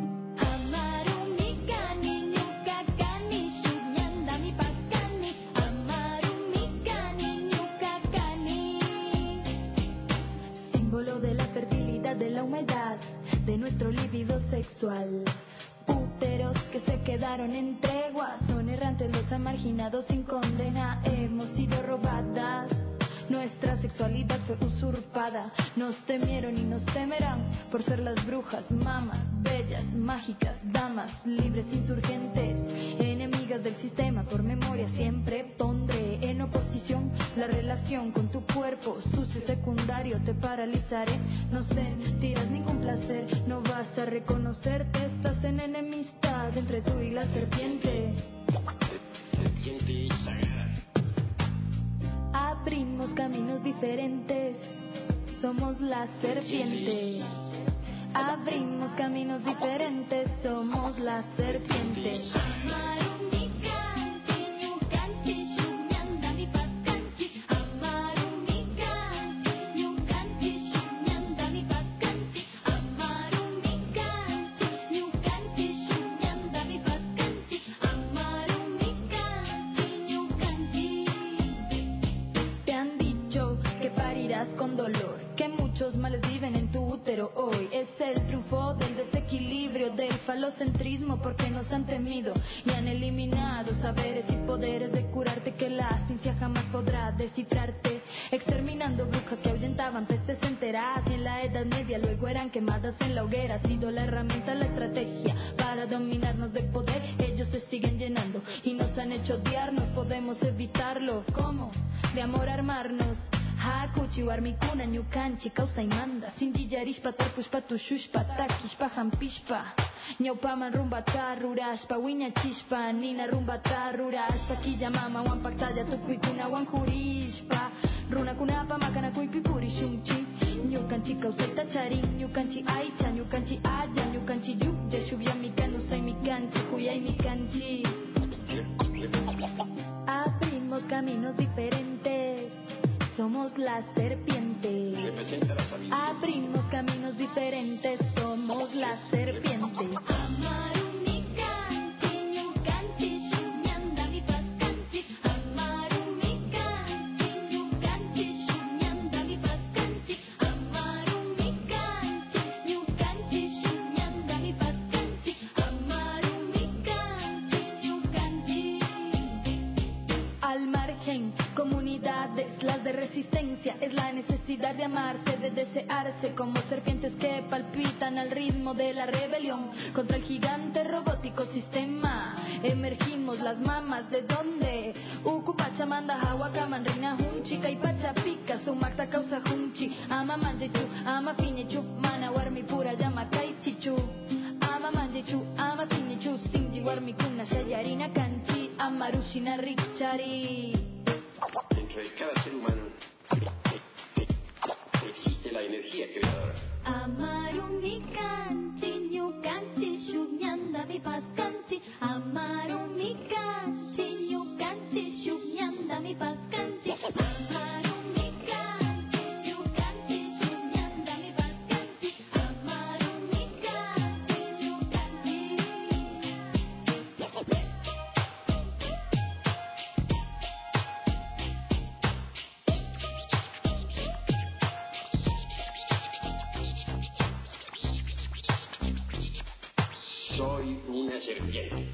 Símbolo de la fertilidad, de la humedad, de nuestro líbido sexual. Úteros que se quedaron en tregua, son errantes los amarginados sin condena. Hemos sido robadas, nuestra sexualidad fue usurpada. Nos temieron y nos temerán por ser las brujas, mamas, bellas, mágicas, damas, libres, insurgentes, enemigas del sistema. Por memoria siempre pondré en oposición la relación con tu cuerpo sucio secundario. Te paralizaré, no sentirás ningún placer, no vas a reconocerte. Estás en enemistad entre tú y la serpiente. Serpiente sagrada. Abrimos caminos diferentes, somos la serpiente. Abrimos caminos diferentes, somos la serpiente. Con dolor, que muchos males viven en tu útero hoy. Es el triunfo del desequilibrio, del falocentrismo, porque nos han temido y han eliminado saberes y poderes de curarte, que la ciencia jamás podrá descifrarte. Exterminando brujas que ahuyentaban pestes enteras, y en la Edad Media luego eran quemadas en la hoguera. Ha sido la herramienta, la estrategia para dominarnos de poder. Ellos se siguen llenando y nos han hecho odiarnos, podemos evitarlo. ¿Cómo? De amor armarnos, Hakuchi warmikuna ñukanchi kawsaymanta Sinchillarishpa tarpushpa tushushpa takishpa hampishpa Ñawpaman rumbata rurashpa wiñachishpa Nina rumbata rurashpa Killamamawan paktalla tukuykunawan jurishpa Runakunapa makanakuypi purishunchi Ñukanchi kawsayta charin Ñukanchi aycha, ñukanchi aya Ñukanchi yuklla, shubyami kanusaymi kanchi Kuyaymi kanchi Abrimos caminos diferentes Somos la serpiente. Abrimos caminos diferentes. Somos la serpiente. Al margen, comunidades, las de resistencia, es la necesidad de amarse, de desearse, como serpientes que palpitan al ritmo de la rebelión contra el gigante robótico sistema. Emergimos las mamas, ¿de dónde? Pachamanda, Hahuacaman, Rina, Hunchi, Caipacha, Pica, Sumakta, Causa, Hunchi, Ama, Manjechu, Ama, Piñechu, Mana, Warmi, Pura, Llama, Kaichichu, Ama, Manjechu, Ama, Piñechu, Sinji, Warmi, Kuna, Shayarina, Kanchi, Amarushina, Richari. Dentro de cada ser humano existe la energía creadora. Amarumi kanchi, ñukanchi, shugñanda mi paz kanchi. Amarumi kanchi, ñukanchi, shugñanda mi paz kanchi. Amarumi kanchi, ñukanchi, shugñanda mi paz kanchi. Amarumi kanchi, ñukanchi. Soy una serpiente.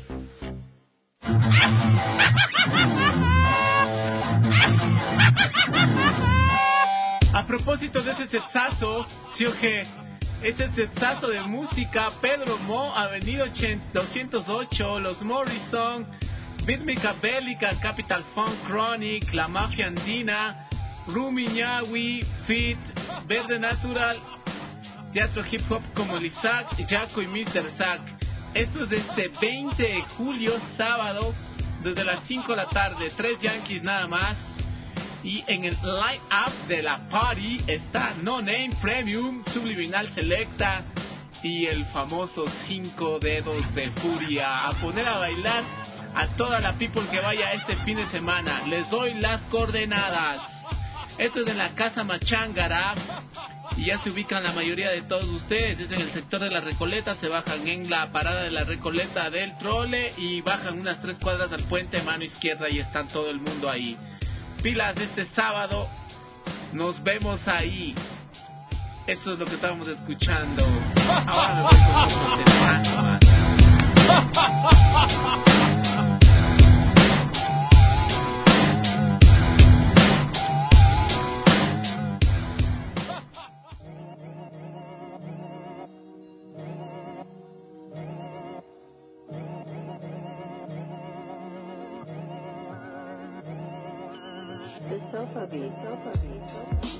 A propósito de ese setsazo, sí o qué, ese setsazo de música, Pedro Mo, Avenida 208, Los Morrison, Rítmica Bélica, Capital Funk Chronic, La Mafia Andina, Rumi Ñawi, Fit, Verde Natural, Teatro Hip Hop como el Isaac, Jaco y Mr. Zack. Esto es de este 20 de julio, sábado, desde las 5 de la tarde, 3 Yankees nada más. Y en el line-up de la party está No Name Premium, Subliminal Selecta y el famoso 5 Dedos de Furia. A poner a bailar a toda la people que vaya este fin de semana. Les doy las coordenadas. Esto es en la Casa Machángara y ya se ubican la mayoría de todos ustedes. Es en el sector de la Recoleta. Se bajan en la parada de la Recoleta del trole y bajan unas 3 cuadras al puente, mano izquierda, y están todo el mundo ahí. Pilas, este sábado nos vemos ahí. Eso es lo que estábamos escuchando. Ahora me voy con otro setsazo más. The Sofa Beat, Sofa Beat, Sofa Beat.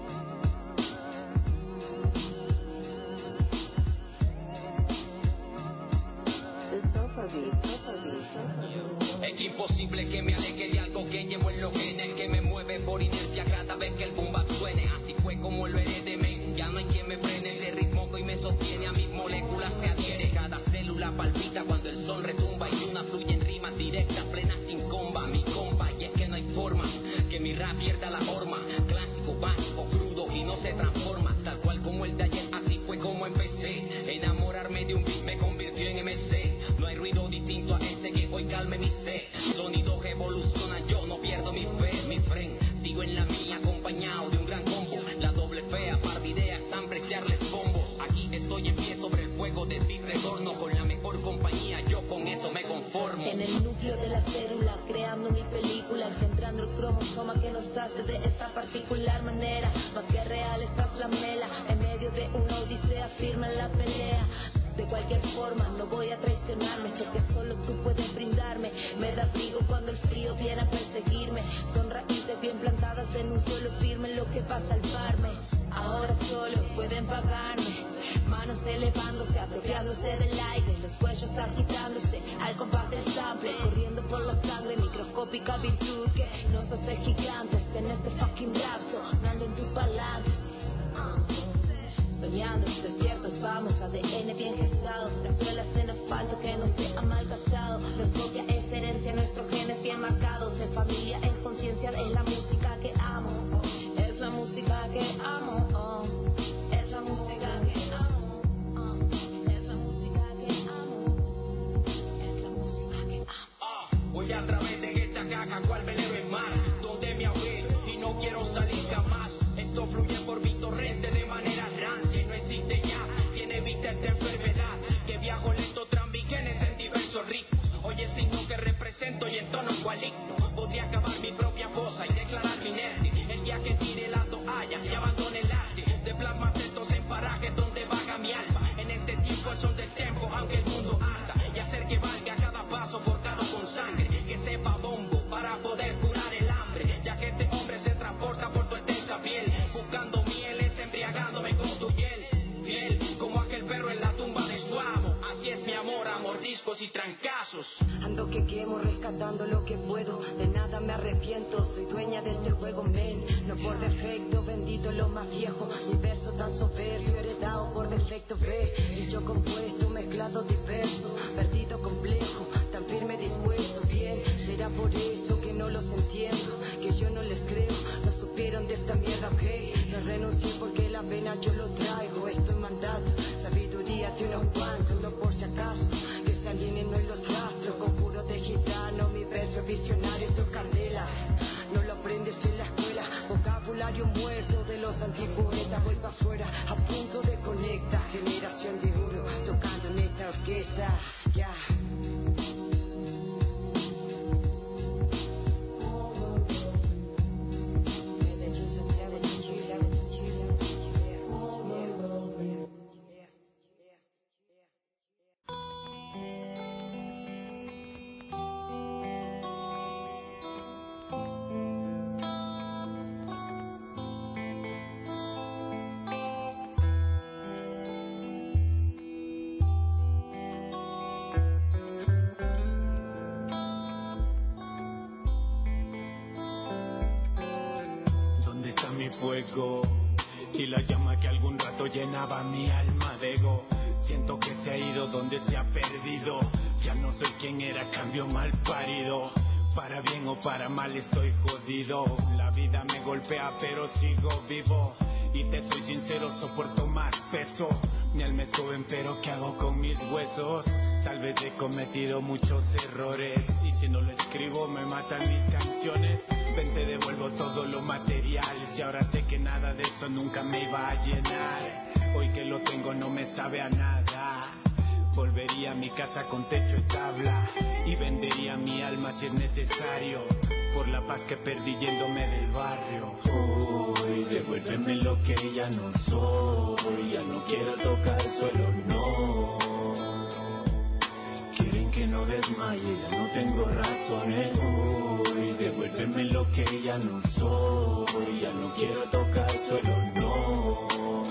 The Sofa Beat, Sofa Beat, Sofa Beat. Es imposible que me aleje de algo que llevo en los genes, que me mueve por inercia cada vez que el boom bap suene. Así fue como lo heredé, men. Ya no hay quien me frene. El ritmo que hoy me sostiene a mis moléculas se adhiere. Cada célula palpita cuando el sol retumba y una fluye en rimas directas, plenas sin comba. Mi compa, y es que no hay forma que mi rap pierda la forma. Clásico, básico, crudo y no se transforma. Tal cual como el de ayer, así fue como empecé. Enamorarme de un beat me convirtió en MC. No hay ruido distinto a este que hoy calme mi sed. Sonidos evolucionan, yo no pierdo mi fe. Mi friend, sigo en la mía acompañado de un gran combo. La doble fea, par de ideas, san preciarles bombos. Aquí estoy en pie sobre el fuego de mi retorno. Con la mejor compañía, yo con eso me conformo. En el núcleo de la célula, creando mi película, engendrando el cromosoma que nos hace de esta particular manera. Más que real, esta flamela, en medio de una odisea firme en la pelea. De cualquier forma, no voy a traicionarme. Esto que solo tú puedes brindarme me da abrigo cuando el frío viene a perseguirme. Son raíces raíces bien plantadas en un suelo firme, lo que va a salvarme. Ahora solo pueden pagarme, manos elevándose, apropiándose del aire, los cuellos agitándose al compás del sample, corriendo por la sangre, microscópica virtud que nos hace gigantes en este fucking rap, sonando en tus parlantes. Soñando, despiertos, vamos, ADN bien gestado, las suelas en asfalto que no se ha malgastado, nos copia esa herencia, nuestros genes bien marcados, en familia, en conciencia, es la música que amo, es la música que amo, es la música que amo, es la música que amo, es la música que amo. Voy a través de esta caja, cual velero en mar, donde me ahogué y no quiero salir jamás, esto fluye por mi torrente de manera rancia y no existe ya quien evite esta enfermedad, que viajo lento tras mis genes en diversos ritmos, oye el signo que represento y en tono cualigno, podría cavar mi propia fosa y declararme inerte, el día que tire la toalla y abandone el arte, de plasmas estos en parajes donde vaga mi alma, en este tiempo el son del tiempo, aunque el mundo anda, y hacer que valga cada paso forjado con sangre, que sepa bombo para poder curar el hambre, ya que este hombre se transporta por tu extensa piel, buscando mieles, embriagándome con tu hiel, fiel como aquel perro en la tumba de su amo, así es mi amor a mordiscos y trancazos. Ando que quemo, rescatando lo que puedo, de nada me arrepiento, soy dueña de este juego, men, no por defecto, bendito lo más viejo, mi verso tan soberbio, heredado por defecto, ve, y yo compuesto, mezclado diverso, perdido complejo, tan firme dispuesto, bien, será por eso que no los entiendo, que yo no les creo, no supieron de esta mierda, ok, no renuncié porque la pena yo lo traigo, esto es mandato, sabiduría de unos cuantos, no por si acaso, que se alineen hoy los astros, conjuro de gitano, mi verso visionario, esto es candela, no lo aprendes en la escuela, vocabulario muerto de los antipoetas, voy pa' afuera, a punto de conecta, generación de oro, tocando en esta orquesta, ya. Fuego y la llama que algún rato llenaba mi alma de ego, siento que se ha ido donde se ha perdido, ya no soy quien era, cambio mal parido, para bien o para mal estoy jodido, la vida me golpea pero sigo vivo, y te soy sincero, soporto más peso, mi alma es joven pero ¿qué hago con mis huesos? Tal vez he cometido muchos errores, y si no lo escribo me matan mis canciones, ven te devuelvo todo lo material, y ahora sé que nada de eso nunca me iba a llenar, hoy que lo tengo no me sabe a nada, volvería a mi casa con techo y tabla, y vendería mi alma si es necesario, por la paz que perdí yéndome del barrio. Hoy devuélveme lo que ya no soy, ya no quiero tocar suelo, no. Quieren que no desmaye, ya no tengo razones. Hoy devuélveme lo que ya no soy, ya no quiero tocar suelo, no.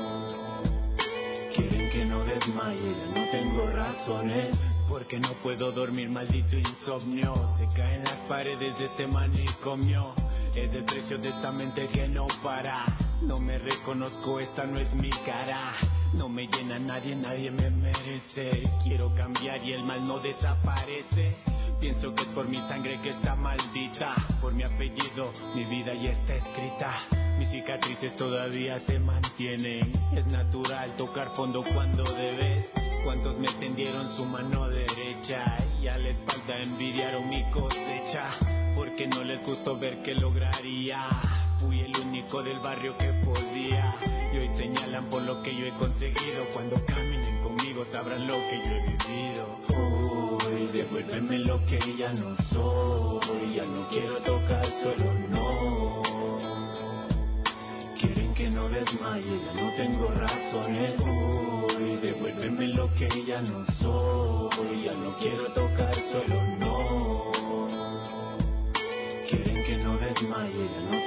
Quieren que no desmaye, ya no tengo razones. Porque no puedo dormir, maldito insomnio, se caen las paredes de este manicomio, es el precio de esta mente que no para, no me reconozco, esta no es mi cara, no me llena nadie, nadie me merece, quiero cambiar y el mal no desaparece, pienso que es por mi sangre que está maldita, por mi apellido, mi vida ya está escrita, mis cicatrices todavía se mantienen, es natural tocar fondo cuando debes. Cuántos me tendieron su mano derecha y a la espalda envidiaron mi cosecha, porque no les gustó ver que lograría. Fui el único del barrio que podía y hoy señalan por lo que yo he conseguido. Cuando caminen conmigo sabrán lo que yo he vivido. Hoy devuélveme lo que ya no soy, ya no quiero tocar suelo, no. Quieren que no desmaye, ya no tengo razones. Hoy devuélveme lo que ya no soy, ya no quiero tocar suelo, no. Quieren que no desmaye, ya no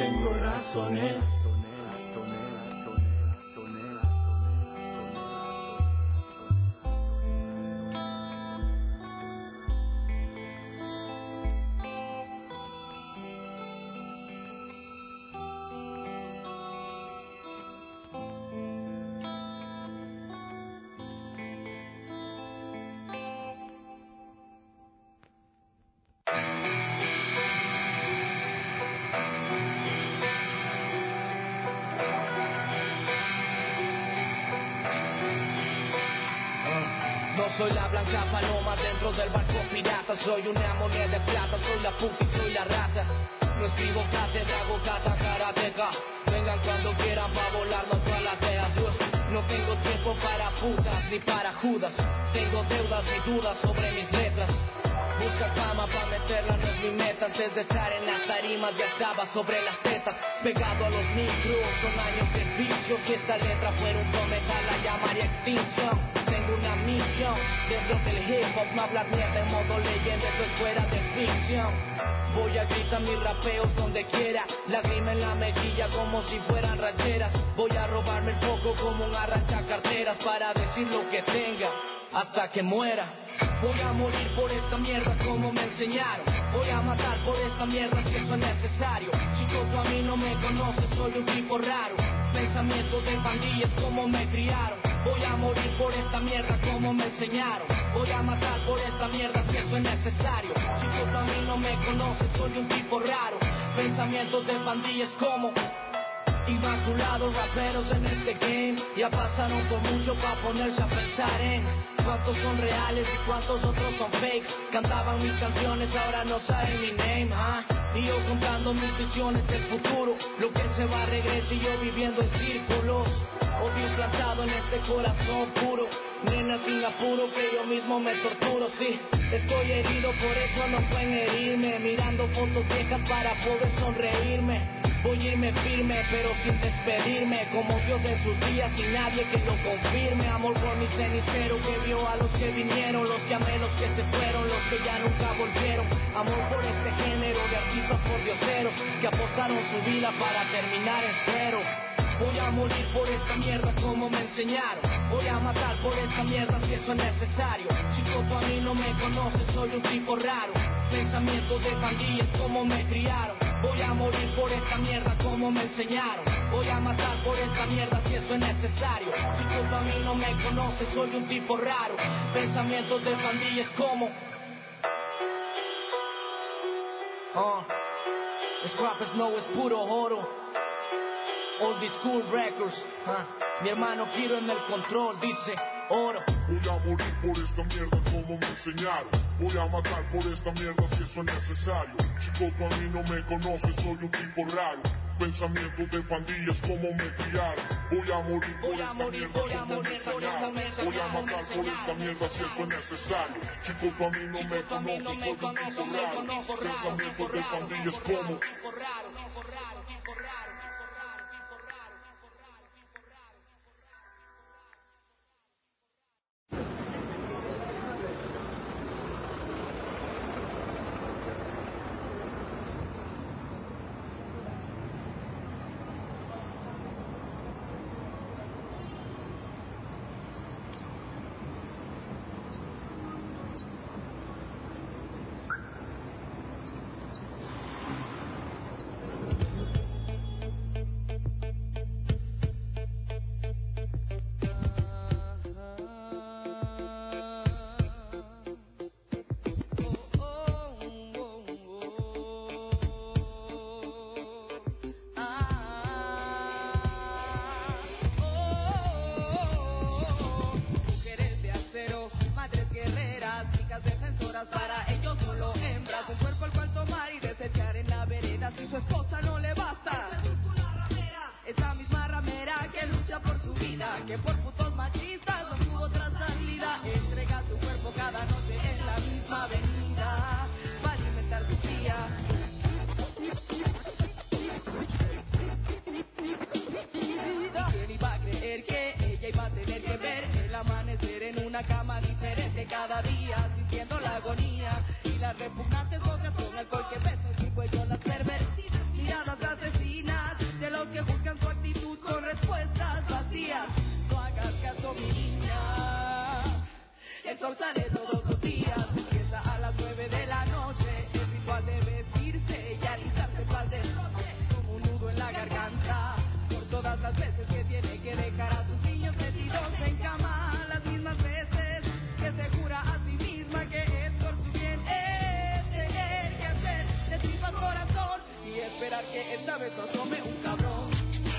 razones. Soy la blanca paloma dentro del barco pirata. Soy una moneda de plata, soy la puta y soy la rata. No escribo cátedra, hago kata, karateca. Vengan cuando quieran pa' volarnos todas las teas. No tengo tiempo para putas ni para judas. Tengo deudas y dudas sobre mis letras. Buscar fama pa' meterla no es mi meta. Antes de estar en las tarimas ya estaba sobre las tetas. Pegado a los micros, son años de vicio. Si esta letra fuera un cometa la llamaría extinción. Tengo una misión dentro del hip hop, no hablar mierda en modo leyenda, eso es fuera de ficción. Voy a gritar mis rapeos donde quiera, lágrima en la mejilla como si fueran rancheras. Voy a robarme el foco como un arrancacarteras para decir lo que tenga hasta que muera. Voy a morir por esta mierda como me enseñaron. Voy a matar por esta mierda si eso es necesario. Chicos, tú a mí no me conoces, soy un tipo raro. Pensamientos de pandillas como me criaron. Voy a morir por esta mierda como me enseñaron. Voy a matar por esta mierda si eso es necesario. Chicos, tú a mí no me conoces, soy un tipo raro. Pensamientos de pandillas como inmaculados raperos en este game. Ya pasaron por mucho pa' ponerse a pensar en cuántos son reales y cuántos otros son fakes. Cantaban mis canciones, ahora no saben mi name, Y yo contando mis visiones del futuro. Lo que se va regresa y yo viviendo en círculos. Odio implantado en este corazón puro. Nena sin apuro que yo mismo me torturo, sí. Estoy herido, por eso no pueden herirme. Mirando fotos viejas para poder sonreírme. Voy a irme firme, pero sin despedirme. Como Dios en sus días y nadie que lo confirme. Amor por mi cenicero que vio a los que vinieron. Los que amé, los que se fueron, los que ya nunca volvieron. Amor por este género de artistas pordioseros que apostaron su vida para terminar en cero. Voy a morir por esta mierda como me enseñaron. Voy a matar por esta mierda si eso es necesario. Chico, tú a mí no me conoces, soy un tipo raro. Pensamientos de pandillas como me criaron. Voy a morir por esta mierda como me enseñaron. Voy a matar por esta mierda si eso es necesario. Chico, tú a mí no me conoces, soy un tipo raro. Pensamientos de pandillas como This rap is no es puro oro. Old School Records, mi hermano Kiro en el control dice oro. Voy a morir por esta mierda como me enseñaron. Voy a matar por esta mierda si eso es necesario. Chico, tú a mí no me conoces, soy un tipo raro. Pensamientos de pandillas como me criaron. Voy a morir por esta mierda como me enseñaron. Voy a matar por esta mierda si eso es necesario. Chico, tú a mí no me conoces, soy un tipo raro. Pensamientos de pandillas como si su esposa no le basta. Esa misma ramera que lucha por su vida, que por putos machistas no tuvo otra salida. Entrega su cuerpo cada noche en la misma avenida para alimentar su día. ¿Quién iba a creer que ella iba a tener que ver el amanecer en una cama diferente cada día, sintiendo la agonía y las repugnantes bocas con alcohol que besan su cuello, las pervertidas miradas sol sale todos los días. Empieza a las 9 de la noche. El ritual de vestirse y alisarse para el derroche. Como un nudo en la garganta. Por todas las veces que tiene que dejar a sus niños metidos en cama. Las mismas veces que se jura a sí misma que es por su bien. Es tener que hacer de tripas corazón y esperar que esta vez no tome un cabrón.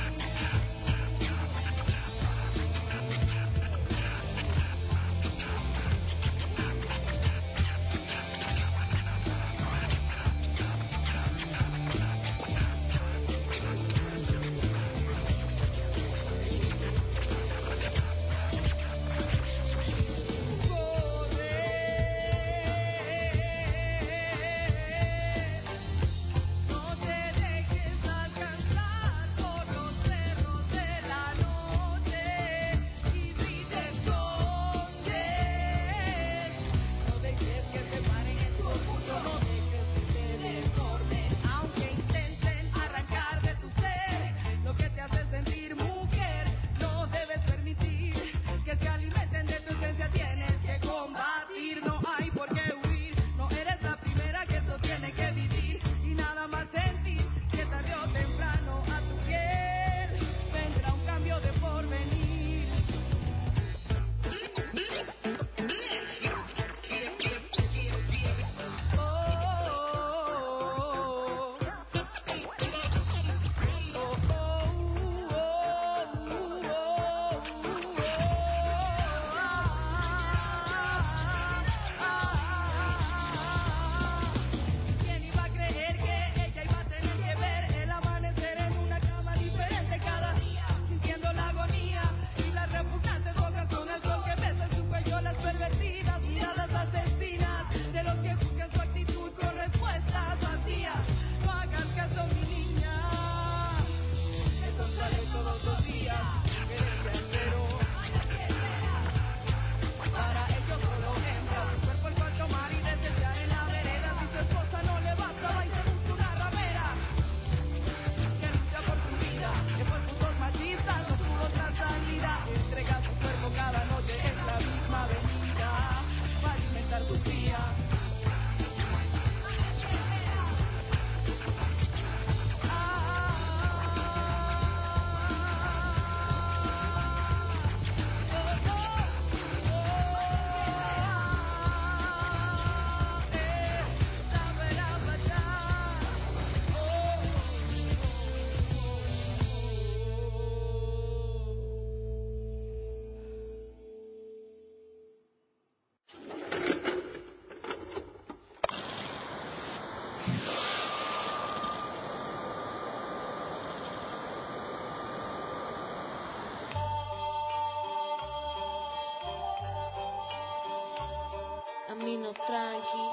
Camino tranqui.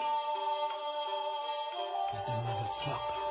Este motherfucker.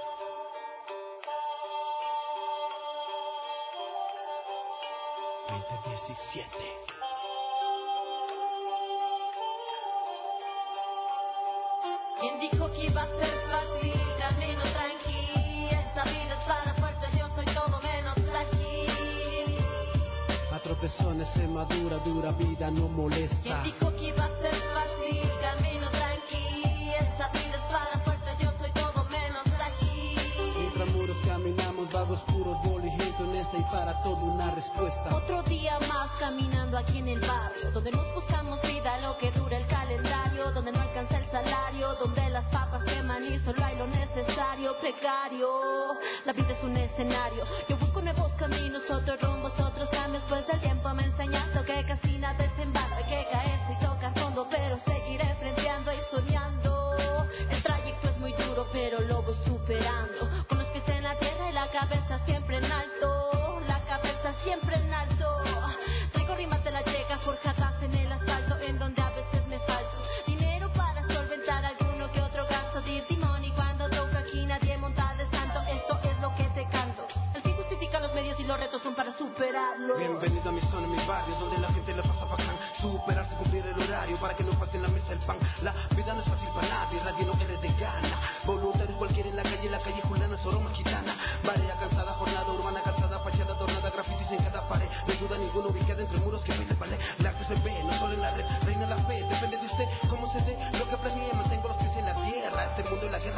¿Quién dijo que iba a ser fácil? Camino tranqui. Esta vida es para fuerte, yo soy todo menos frágil. A tropezones se madura, dura vida no molesta. ¿Quién dijo que iba a ser fácil? Camino tranqui. Esta vida es para fuerte, yo soy todo menos frágil. Intramuros caminamos, vagos puros, bolijito en esta y para todo una respuesta. Otro día más caminando aquí en el barrio, donde nos buscamos vida, lo que dura el calendario, donde no alcanza el salario, donde las papas queman y solo hay lo necesario, precario. La vida es un escenario, yo busco nuevos caminos, otros rumbos, otros cambios, pues el tiempo me ha enseñado que casi nada es en vano, hay que caerse y tocar fondo, pero seguiré frenteando y soñando. El trayecto es muy duro, pero lo voy superando, con los pies en la tierra y la cabeza siempre en alto, la cabeza siempre en alto. Traigo rimas de la checa forjadas en el asfalto, en donde a veces me falto dinero para solventar alguno que otro gasto. Dirty money cuando toca aquí nadie monta de santo, esto es lo que te canto. El fin justifica los medios y los retos son para superarlos. Bienvenido a mi zona, mis barrios, donde la gente la pasa bacán. Superarse, cumplir el horario para que no falte en la mesa el pan. La vida no es fácil para nadie, nadie no eres de gana. Voluntarios cualquiera en la calle Juliana, Soroma, Gitana. Varea cansada, jornada urbana cansada, fachada adornada, grafitis en cada pared. No ayuda ninguno ubicada entre muros que baila el ballet. La arte se ve, no solo en la red, reina la fe.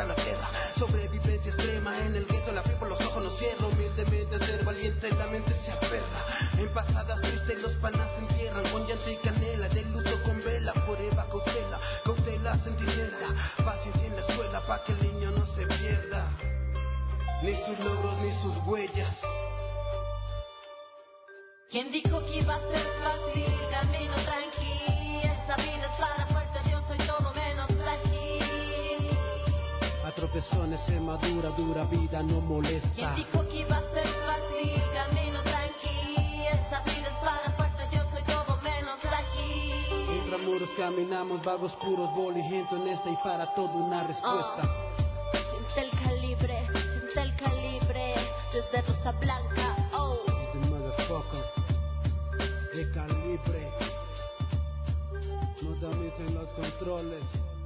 la tierra. Sobrevivencia extrema en el gueto, la fe por los ojos no cierro. Humildemente ser valiente, la mente se aferra. En pasadas tristes los panas se entierran con llanto y canela, de luto con vela, forever cautela, cautela centinela. Paciencia en la escuela pa' que el niño no se pierda, ni sus logros ni sus huellas. ¿Quién dijo que iba a ser fácil? Camino tranqui, esta vida es para fuerte, yo soy todo menos frágil. A tropezones se madura, dura vida no molesta. ¿Quién dijo que iba a ser fácil? Camino tranqui, esta vida es para fuerte, yo soy todo menos frágil. Intramuros caminamos, vagos puros, boligento en esta y para todo una respuesta. Siente el calibre, desde Rosa Blanca, oh. The motherfucker, de calibre, no tamisen los controles.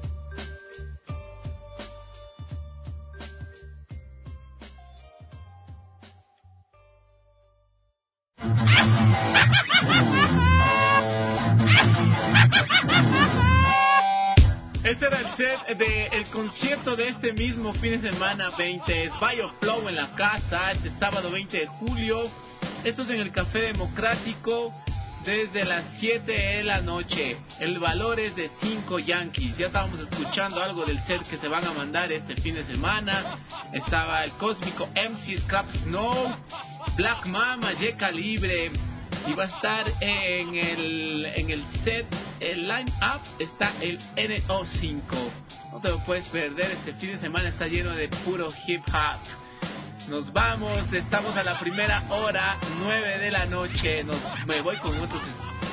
Este era el set del concierto de este mismo fin de semana 20. Es BioFlow en la casa, este sábado 20 de julio. Esto es en el Café Democrático desde las 7 de la noche. El valor es de 5 Yankees. Ya estábamos escuchando algo del set que se van a mandar este fin de semana. Estaba el cósmico MC Scrap Snow, Black Mama, J Calibre. Y va a estar en el set, el line-up está el NO5. No te lo puedes perder, este fin de semana está lleno de puro hip hop. Nos vamos, estamos a la primera hora, 9 de la noche. Me voy con otros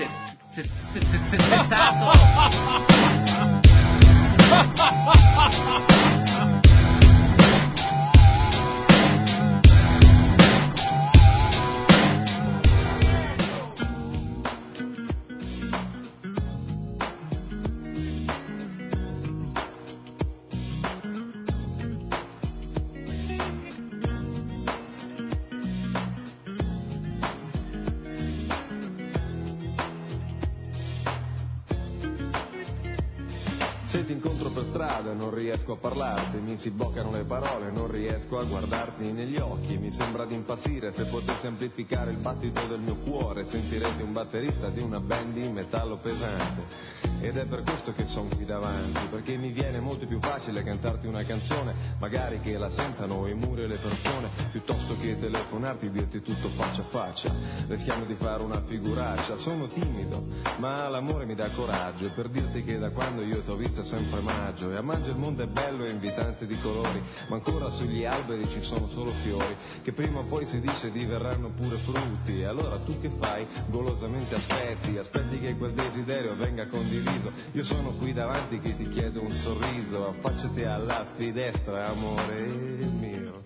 Se ti incontro per strada non riesco a parlarti, mi si bloccano le parole, non riesco a guardarti negli occhi, mi sembra di impazzire, se potessi amplificare il battito del mio cuore sentirete un batterista di una band di metallo pesante. Ed è per questo che sono qui davanti, perché mi viene molto più facile cantarti una canzone, magari che la sentano i muri e le persone, piuttosto che telefonarti e dirti tutto faccia a faccia. Rischiamo di fare una figuraccia, sono timido, ma l'amore mi dà coraggio, per dirti che da quando io t'ho visto è sempre maggio, e a maggio il mondo è bello e invitante di colori, ma ancora sugli alberi ci sono solo fiori, che prima o poi si dice diverranno pure frutti, e allora tu che fai? Golosamente aspetti che quel desiderio venga condiviso. Io sono qui davanti che ti chiedo un sorriso, affacciati alla finestra, amore mio.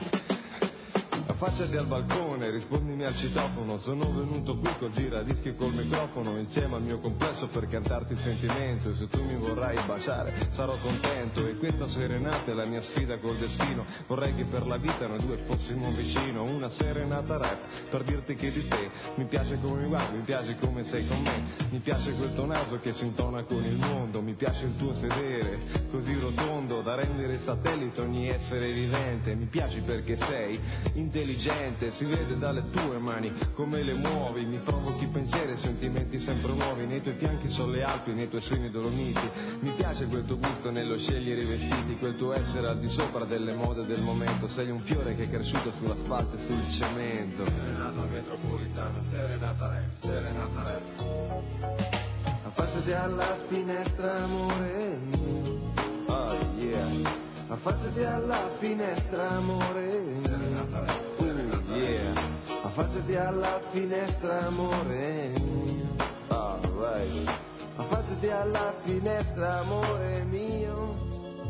Affacciati al balcone, rispondimi al citofono, sono venuto qui col giradischi e col microfono, insieme al mio complesso per cantarti il sentimento, e se tu mi vorrai baciare sarò contento, e questa serenata è la mia sfida col destino, vorrei che per la vita noi due fossimo vicino, una serenata rap per dirti che di te mi piace come mi guardi, mi piace come sei con me, mi piace quel tuo naso che si intona con il mondo, mi piace il tuo sedere così rotondo da rendere satellite ogni essere vivente, mi piaci perché sei intelligente, si vede dalle tue mani come le muovi, mi provochi pensieri e sentimenti sempre nuovi, nei tuoi fianchi sono le Alpi, nei tuoi seni Dolomiti, mi piace quel tuo gusto nello scegliere i vestiti, quel tuo essere al di sopra delle mode del momento, sei un fiore che è cresciuto sull'asfalto e sul cemento. Serenata metropolitana, serenata rap, serenata rap. Affacciati alla finestra amore mio, oh yeah, affacciati alla finestra amore mio, yeah, affacciati alla finestra amore mio, alright, affacciati alla finestra amore mio.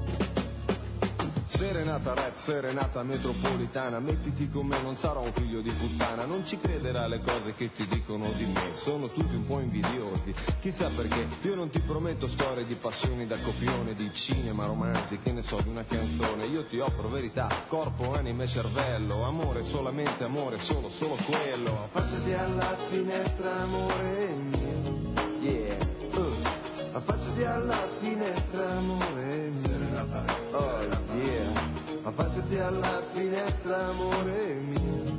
Serenata rap, serenata metropolitana, mettiti con me, non sarò un figlio di puttana, non ci crederà alle cose che ti dicono di me, sono tutti un po' invidiosi, chissà perché, io non ti prometto storie di passioni da copione, di cinema, romanzi, che ne so, di una canzone, io ti offro verità, corpo, anima e cervello, amore, solamente amore, solo quello, affacciati alla finestra amore mio, yeah, affacciati alla finestra amore mio, oh yeah. affacciati alla finestra, amore mio.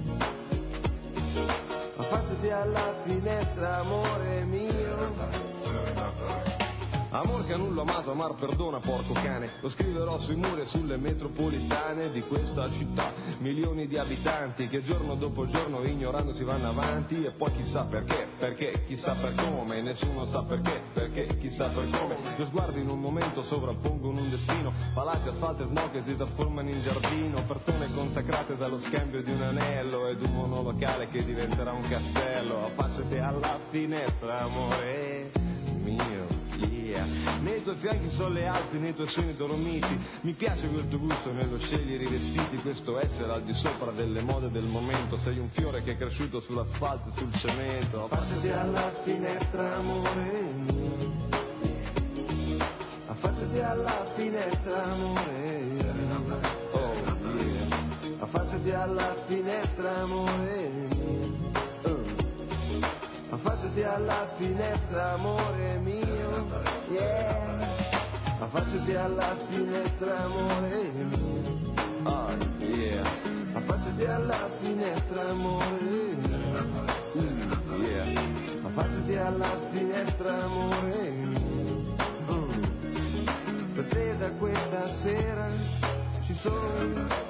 Affacciati alla finestra, amore mio. Amor che a nulla amato, amar perdona, porco cane. Lo scriverò sui muri e sulle metropolitane di questa città. Milioni di abitanti che giorno dopo giorno ignorando si vanno avanti. E poi chissà perché, chissà per come. Nessuno sa perché, chissà per come. Due sguardi in un momento sovrappongono un destino. Palazzi, asfalto e smog che si trasformano in giardino. Persone consacrate dallo scambio di un anello ed un monolocale che diventerà un castello. Affacciati alla finestra, amore mio. Nei tuoi fianchi sono le Alpi, nei tuoi seni dormiti. Mi piace quel tuo gusto nello scegliere i vestiti. Questo essere al di sopra delle mode del momento. Sei un fiore che è cresciuto sull'asfalto e sul cemento. Affacciati alla finestra, amore mio. Affacciati alla finestra, amore mio. Oh yeah. Affacciati alla finestra, amore mio. Affacciati alla finestra, amore mio, yeah. Affacciati alla finestra, amore mio, oh yeah. Affacciati alla finestra, amore mio, yeah. Affacciati alla finestra, amore mio, per te da questa sera ci sono.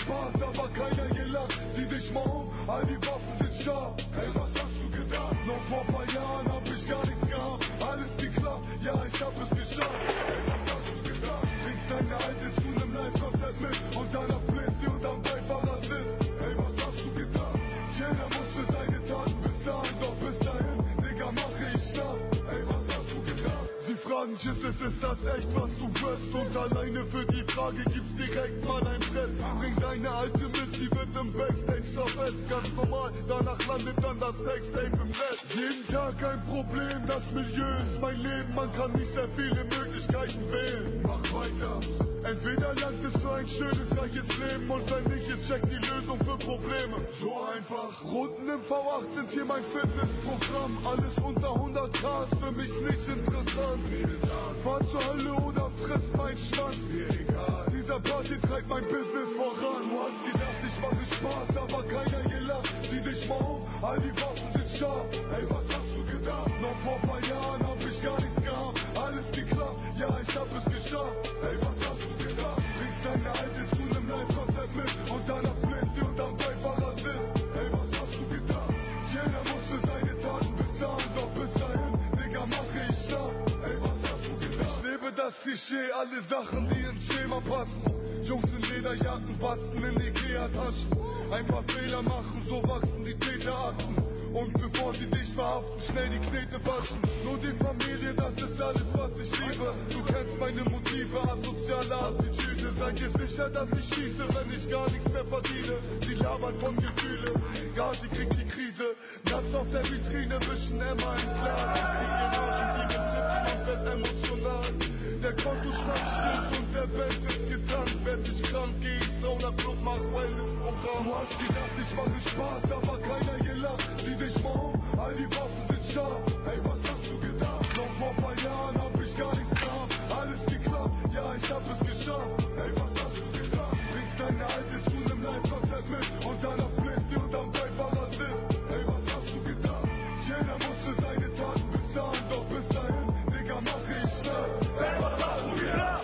Spaß, aber keiner gelacht. Sieh dich mal um, all die Waffen sind scharf. Ey, was hast du gedacht? Noch vor ein paar Jahren hab ich gar nichts gehabt. Alles geklappt, ja, ich hab es geschafft. Ey, was hast du gedacht? Bringst deine Alte zu nem Live-Konzert mit und danach bläst sie unterm Beifahrersitz. Ey, was hast du gedacht? Jeder muss für seine Taten bezahlen, doch bis dahin, Digga, mache ich Start. Ey, was hast du gedacht? Sie fragen, Jesus, ist das echt, was du willst? Und alleine für die Frage gibt's direkt mal ein Brett. Bring deine Alte mit, die wird im Backstage zerfetzt. Ganz normal, danach landet dann das Sextape im Netz. Jeden Tag ein Problem, das Milieu ist mein Leben. Man kann nicht sehr viele Möglichkeiten wählen. Mach weiter. Entweder langt es für ein schönes, reiches Leben und wenn nicht, ist check die Lösung für Probleme. So einfach. Runden im V8 sind hier mein Fitnessprogramm. Alles unter 100k ist für mich nicht interessant. Fahr zur Hölle oder friss mein Schwanz. Dieser Party treibt mein Business voran. Du hast gedacht, ich mache Spaß, aber keiner gelacht. Sieh dich mal um, all die Waffen sind scharf. Ey, was hast du gedacht? Noch vor ein paar Jahren hab ich gar nichts gehabt. Alles geklappt, ja, ich hab es geschafft. Ey, was hast du gedacht? Bringst deine Alte zu nem Live-Konzert mit und danach bläst sie unterm Beifahrersitz. Ey, was hast du gedacht? Jeder muss für seine Taten bezahlen, doch bis dahin, Digga, mache ich Start. Ey, was hast du gedacht? Ich lebe das Klischee, alle Sachen, die ins Schema passen. Jungs in Lederjacken, Basten in Ikea-Taschen. Ein paar Fehler machen, so wachsen die Täterakten. Und bevor sie dich verhaften, schnell die Knete waschen. Nur die Familie, das ist alles, was ich liebe. Du kennst meine Motive, asoziale Attitüde. Seid ihr sicher, dass ich schieße, wenn ich gar nichts mehr verdiene? Sie labern von Gefühle, Gazi kriegt die Krise. Nuts auf der Vitrine, wischen Emma im Glas. Ich krieg den Arsch und die Tippen und werd emotional. Der Kontostand stimmt und der Benz ist getankt. Werd ich krank, geh ich Sauna-Club, mach Wellness-Programm. Du hast gedacht, ich mache Spaß, aber keiner gelacht. Sieh dich mal um, all die Waffen sind scharf. Ey, was hast du gedacht? Noch vor ein paar Jahren hab ich gar nichts gehabt. Alles geklappt, ja, ich hab es geschafft. Ey, was hast du gedacht? Bringst deine Alte zu nem Live-Konzert mit und danach bläst sie unterm Beifahrersitz. Ey, was hast du gedacht? Jeder muss für seine Taten bezahlen, doch bis dahin, Digga, mache ich Start. Ey, was hast du gedacht?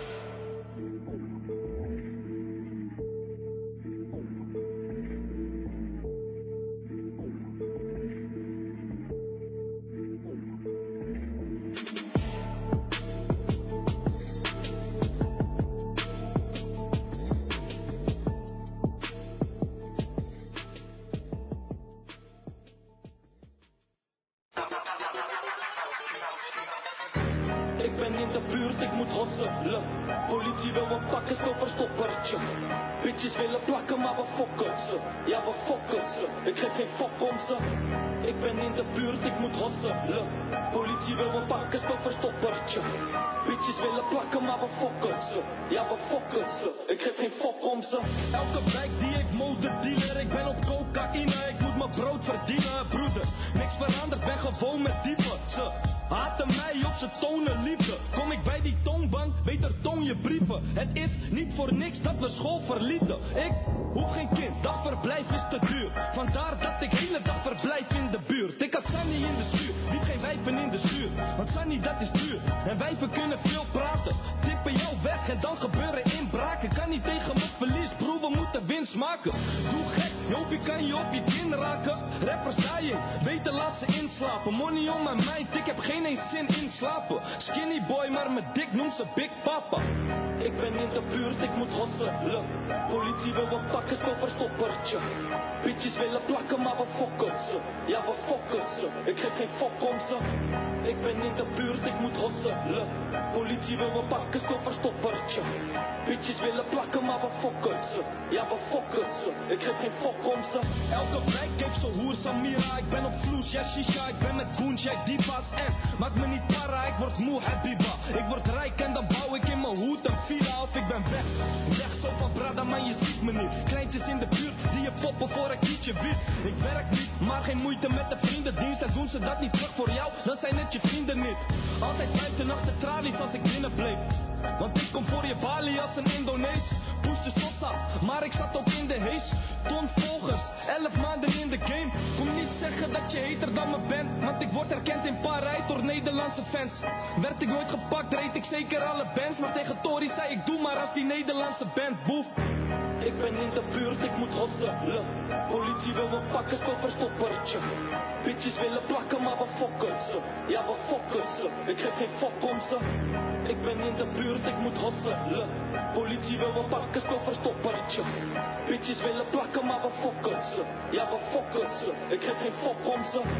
Ik ben in de buurt, ik moet hosselen. Politie wil me pakken, zo verstoppertje. Bitches willen plakken, maar we fokken ze. Ja, we fokken ze. Ik geef geen fok om ze. Ik ben in de buurt, ik moet hosselen. Politie wil me pakken, zo verstoppertje. Bitches willen plakken, maar we fokken ze. Ja, we fokken ze. Ik geef geen fok om ze. Elke wijk die ik mode dealer, ik ben op cocaïne. Ik moet mijn brood verdienen, broeder. Niks veranderd, ben gewoon met dieven. Ze haten mij op z'n tonen liefde. Kom ik bij die toonbank, beter toon je brieven. Het is niet voor niks dat we school verlieten. Ik hoef geen kind, dagverblijf is te duur. Vandaar dat ik hele dag verblijf in de buurt. Ik had Sunny in de zuur, liep geen wijven in de zuur. Want Sunny dat is duur, en wijven kunnen veel praten. Tippen jou weg en dan gebeuren inbraken. Kan niet tegen mijn verlies, broer, we moeten winst maken. Doe gek, Jopie kan je op je kin raken. Rappers dying, beter laat ze inslapen. Money on my mind, ik heb geen eens zin in slapen. Skinny boy, maar mijn dik noemt ze Big Papa. Ik ben in de buurt, ik moet hosselen. Politie wil me pakken, zo verstoppertje. Bitches willen plakken, maar we fokken ze. Ja, we fokken ze. Ik geef geen fok om ze. Ik ben in de buurt, ik moet hosselen. Politie wil me pakken, zo verstoppertje. Bitches willen plakken, maar we fokken ze. Ja, we fokken ze. Ik geef geen fok om ze. Elke wijk heeft zo'n hoer Samira. Ik ben op vloes, ja shisha. Ik ben met Goons, jij diva's en maak me niet para, ik word moe, habiba. Ik word rijk en dan bouw ik in mijn hoed een villa. Of ik ben weg, weg zo van Prada, maar je ziet me niet. Kleintjes in de buurt die je poppen voor een kietje wiet. Ik werk niet, maar geen moeite met de vriendendienst. En doen ze dat niet terug voor jou, dan zijn het je vrienden niet. Altijd buiten achter tralies als ik binnen bleef. Want ik kom voor je Bali als een Indonees. Poes de sosa, maar ik zat ook in de hees. Ton volgers, 11 maanden in de game. Kom niet zeggen dat je heter dan me bent. Want ik word herkend in Parijs door Nederlandse fans. Werd ik nooit gepakt, reed ik zeker alle bands. Maar tegen Tory zei ik doe maar als die Nederlandse band boef. Ik ben in de buurt, ik moet hosselen. Politie wil me pakken, speel verstoppertje. Bitches willen plakken, maar we fokken ze. Ja, we fokken ze. Ik geef geen fok om ze. Ik ben in de buurt, ik moet hosselen. Politie wil me pakken, speel verstoppertje. Bitches willen plakken, maar we fokken ze. Ja, we fokken ze. Ik geef geen fok om ze.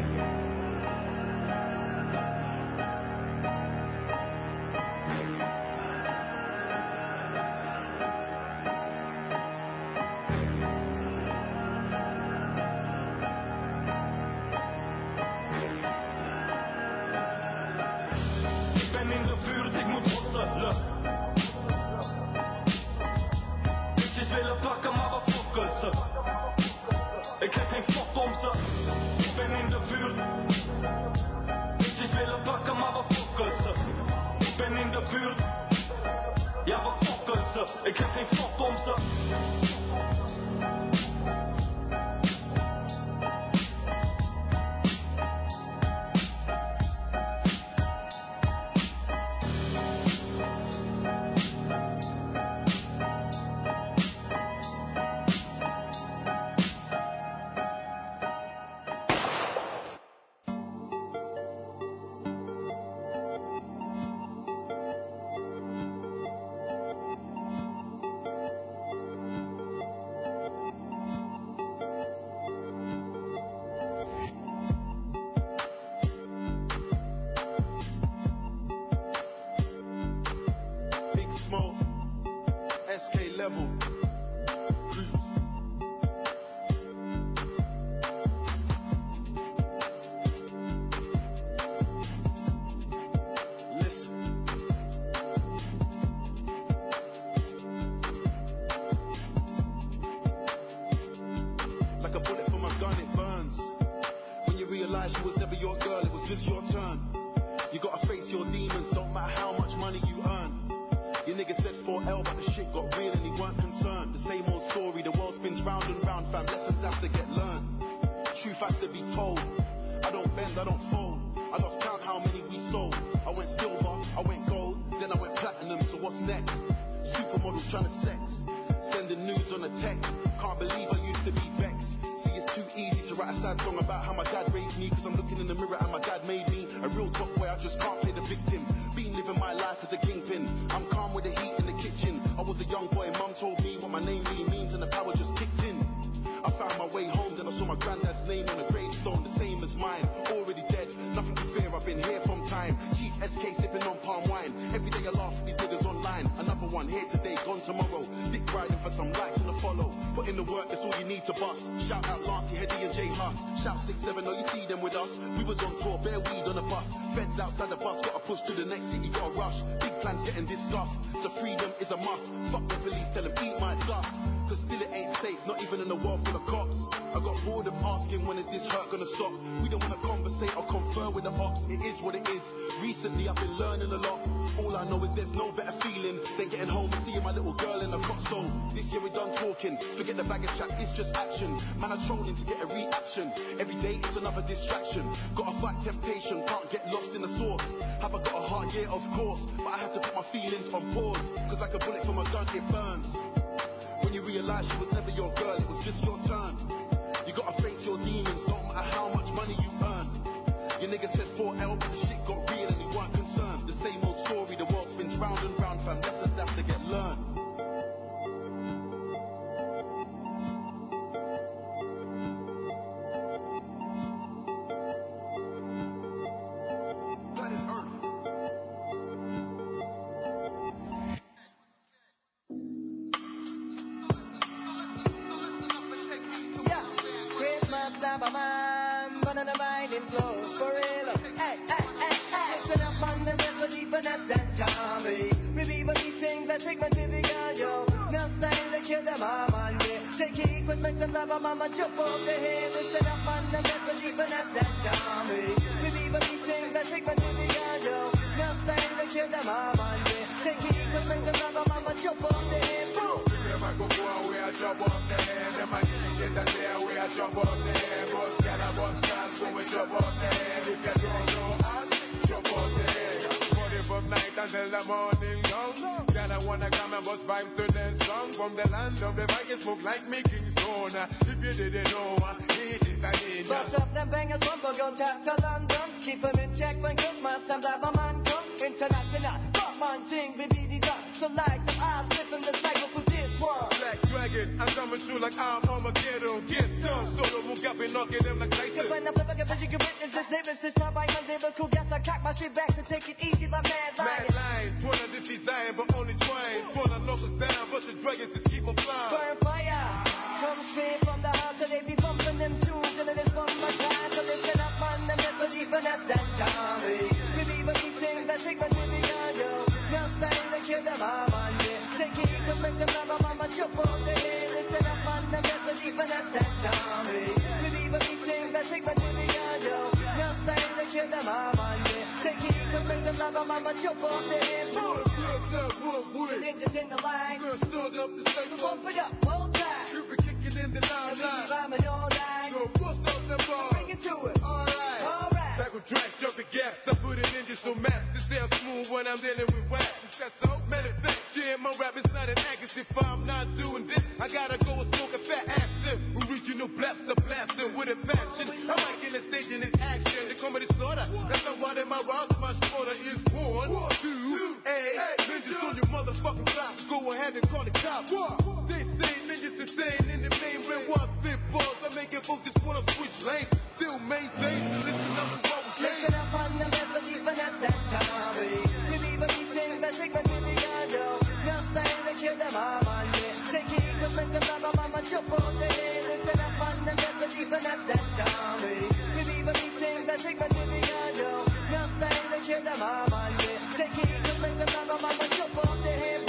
wanna come and bust vibes to the song from the land of the Vikings, smoke like me King's Own. If you didn't know, it is a ninja. Bust up them bangers from Bogo to London. Keep them in check when Christmas and have a man come. International, fuck man ting, baby done. So like the eyes slipping the cycle for this one. Black Dragon, I'm coming through like I'm Armageddon. Get some, solo who got me knocking them like Tyson. When I flip, I can vision you witness this lyricist. Now I my lyrical guess, I cock my shit back to take it easy like Mad Lion. Mad Lion, trying to design but only trying. Trying to knock us down, but the dragons just keep on flying. Burn fire, come straight from the heart, so they be bumping them tunes, and it is from my time. So listen up, man, them never even at that time. Believe what he sings, I take my TV on yo. Now style to kill them, man, yeah. Take it, cause make them love, mama, jump on the head. Listen up, man, them never even at that time. Believe what he sings, I take my TV on yo. Now style to kill them, man, yeah. Take it, cause make them love, mama, jump on the head. Ninjas in the line, stood up to say, bump it up, hold tight. You be kicking in the line, rhyming all night. So bust up them bars, bring it to it. Alright, alright. Back with track, jumping gaps, I put it in just so mass. This damn smooth when I'm dealing with wax. That's so matter of fact, yeah, my rap is not an accuracy. If I'm not doing this, I gotta go and smoke a fat ass. Original blaster blasting with a passion. I'm like in the stage in this action. They call me the slaughter. That's not why my rhymes, my slaughter is 1, 2, 8. Ninjas on your motherfucking block. Go ahead and call the cops. They say ninjas insane in the main ring. 1 balls. I make it folks just wanna switch lanes. Still maintain. Listen up to what we say. Listen up on the never even at that time. Believe what he sings, I take my TV on yo. Now style to kill them, man, yeah. Take it, cause make them love, mama, jump on the head. Listen up on the never even at that time. Believe what he sings, I take my TV on yo. Now style to kill them, man, yeah. Take it, cause make them love, mama, jump on the head.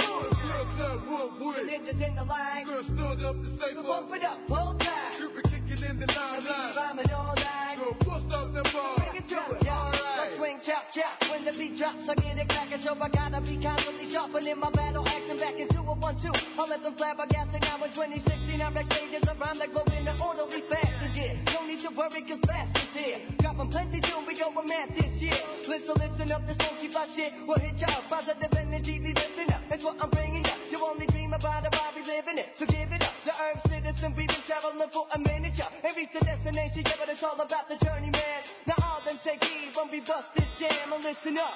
Ninjas in the line, stood up to say, so bump it up, hold tight. You be kicking in the line, rhyming all night. So bust up them bars, bring it to it. Alright, swing, chop, chop. When the beat drops, I get it cracking, so I gotta be constantly sharpening my battle axe and back into a 1-2. I'll let them flabbergasting now in 2016. I'm backstage as a rhyme that go in the orderly fast. Yeah, no need to worry, cause fast is here. Dropping plenty tune, we go with math this year. Listen up, this won't keep our shit. We'll hit y'all, positive energy, be lifting up. That's what I'm bringing up. You only dream about it, I'll be living it. So give it up. The herb citizen, we've been traveling for a minute, y'all. And reach the destination, yeah, but it's all about the journey, man. Now all them take heed when we bust this jam and listen up.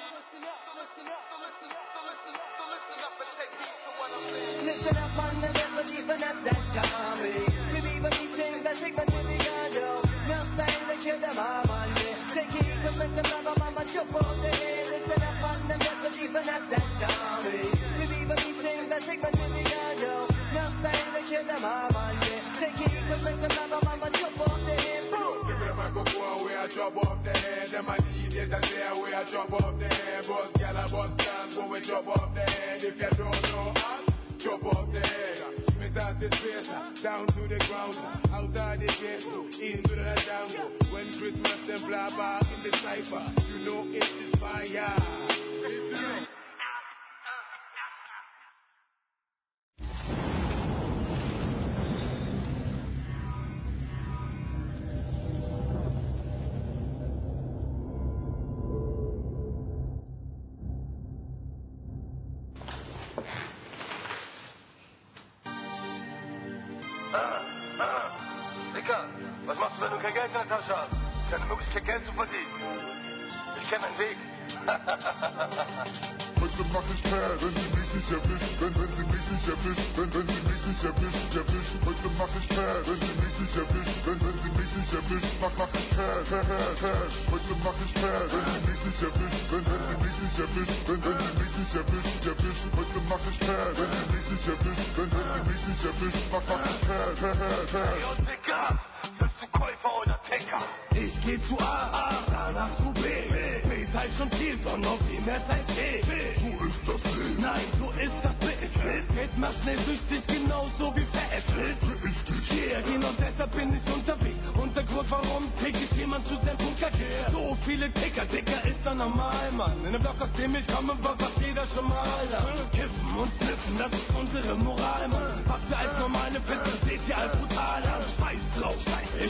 Listen up on the never even at that time. Believe what he sings, I take my TV on yo. Now style to kill them, man, yeah. Take it, cause make them love, mama, jump on the head. Listen up on the never even at that time. Believe what he sings, I take my TV on yo. Now style to kill them, man, yeah. Take it, cause make them love, mama, jump on the head. Give me the microphone where I drop off the head. Them I need it there where I drop off the head. Boss gal, boss dance when we drop off the head. If you don't know us, drop off the head. Smith out the space, down to the ground. Outside the gate, into the jungle. When Christmas them fly by in the cypher, you know it is fire. Dicker, was machst du, wenn du kein Geld in der Tasche hast? Keine Möglichkeit, Geld zu verdienen. Ich kenne einen Weg. Heute mach ich mehr, wenn sie mich nicht erwischt, wenn sie mich nicht erwischt, wenn sie mich nicht erwischt. Heute mach ich mehr, wenn sie mich nicht erwischt, wenn sie mich nicht erwischt, mach ich Cash. Heute mach ich mehr, wenn sie mich nicht erwischt, wenn sie mich nicht erwischt, wenn sie mich nicht erwischt. Heute mach ich mehr, wenn sie mich nicht erwischt, wenn sie mich nicht erwischt, mach ich Cash. Hey, und Dicker, bist du Käufer oder Ticker? Ich geh zu A, danach zu B. B teilt schon viel, sondern viel mehr Zeit B. So ist das Leben. Nein, so ist das Bild. Geld macht schnell süchtig, genauso wie Fett. Yeah, genau deshalb bin ich unterwegs. Und der Grund, warum tick ich jemand zu seinem Bunker geht. So viele Ticker, Dicker ist dann normal, Mann. In dem Block, aus dem ich komme, war fast jeder schon mal da. Kiffen und sniffen, das ist unsere Moral, Mann. Was wir als normale Pisse seht ihr als brutal an. Scheiß drauf, ich bin weit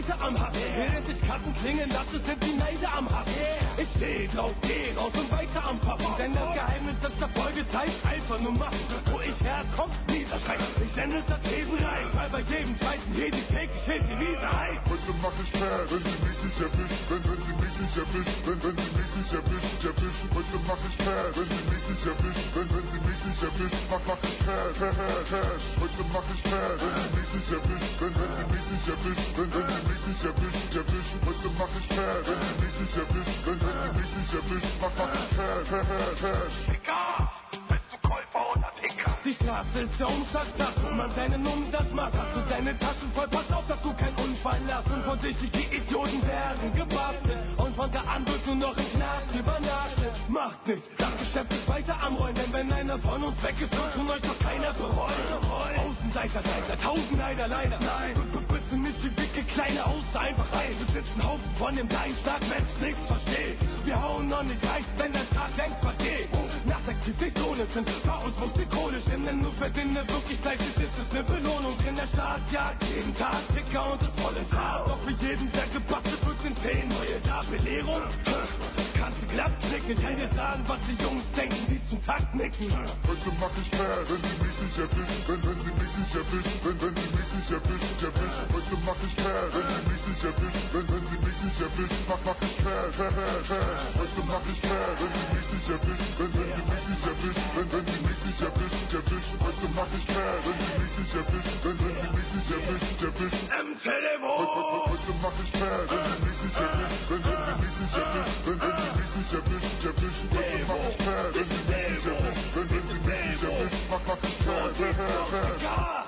weiter am Hass. Während sich Karten klingen lasse, sind die Neide am Hass. Ich steh drauf, geh raus und weiter am Pappen. Denn das Geheimnis des Erfolges heißt einfach nur machen. Wo ich herkomm, dieser Scheiß. Ich nenne es das Besenreich, weil bei jedem zweiten jede Cake, ich hält die Wiese heiß. Heute mach ich Pär, wenn sie mich nicht erwischt, wenn sie mich nicht erwischt, wenn sie mich nicht erwischt. Heute mach ich Pär, wenn sie mich nicht erwischt, wenn sie mich nicht erwischt, mach ich Pär. Heute mach ich Pär, wenn sie mich nicht erwischt, wenn sie mich nicht erwischt, wenn sie mich nicht erwischt. Heute mach ich Pär, wenn sie mich nicht erwischt, wenn sie mich nicht erwischt, mach ich Pär. Egal, bist du Käufer oder Ticker? Die Straße ist der Umschlagplatz, wo man seinen Umsatz macht. Hast du deine Taschen voll, pass auf, dass du keinen Unfall lässt. Und von sich die Idioten werden gebastelt. Und von da an wird nur noch im Knast übernachtet. Macht nichts, das Geschäft ist weiter am Rollen. Denn wenn einer von uns weg ist, wird von euch doch keiner bereuen. Außenseiter, tausend leider. Nein, bitte nicht die dicke kleine Auster einfach rein. Wir sitzen Haufen von dem kleinen Starkmensch nichts versteht. Wir hauen noch nicht reich, wenn der Tag längst vergeht. Nachtaktiv nicht ohne Sinn, bei uns muss die Kohle stimmen. Denn nur für den wirklich fleißig ist es eine Belohnung. Denn der Staat jagt jeden Tag Ticker und ist voll ins Haar. Doch für jeden, der gebastelt wird, sind 10 neue da. Belehrung? Kannst du glatt knicken, ich kann dir sagen, was die Jungs denken, die zum Takt nicken. Heute mach ich Pär, wenn sie mich nicht erwischt, wenn sie mich nicht erwischt, wenn sie mich nicht erwischt. Heute mach ich Pär, wenn sie mich nicht erwischt, wenn sie mich nicht erwischt, mach ich Pär. Heute mach ich Pär, wenn sie mich nicht erwischt, wenn sie mich nicht erwischt, wenn sie mich nicht erwischt. Heute mach ich Pär, wenn sie mich nicht erwischt, wenn sie mich nicht erwischt. Am Telefon! Heute mach ich Pär, wenn sie mich nicht erwischt, wenn sie mich nicht erwischt, wenn sie mich nicht erwischt. Heute mach ich Pär, wenn sie mich nicht erwischt, wenn sie mich nicht erwischt, mach ich Pär.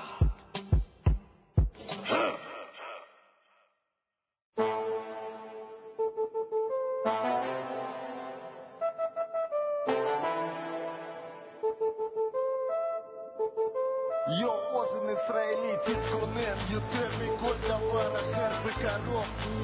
Я озен израилит, исконен, ютеми кольдавара, хербы коров.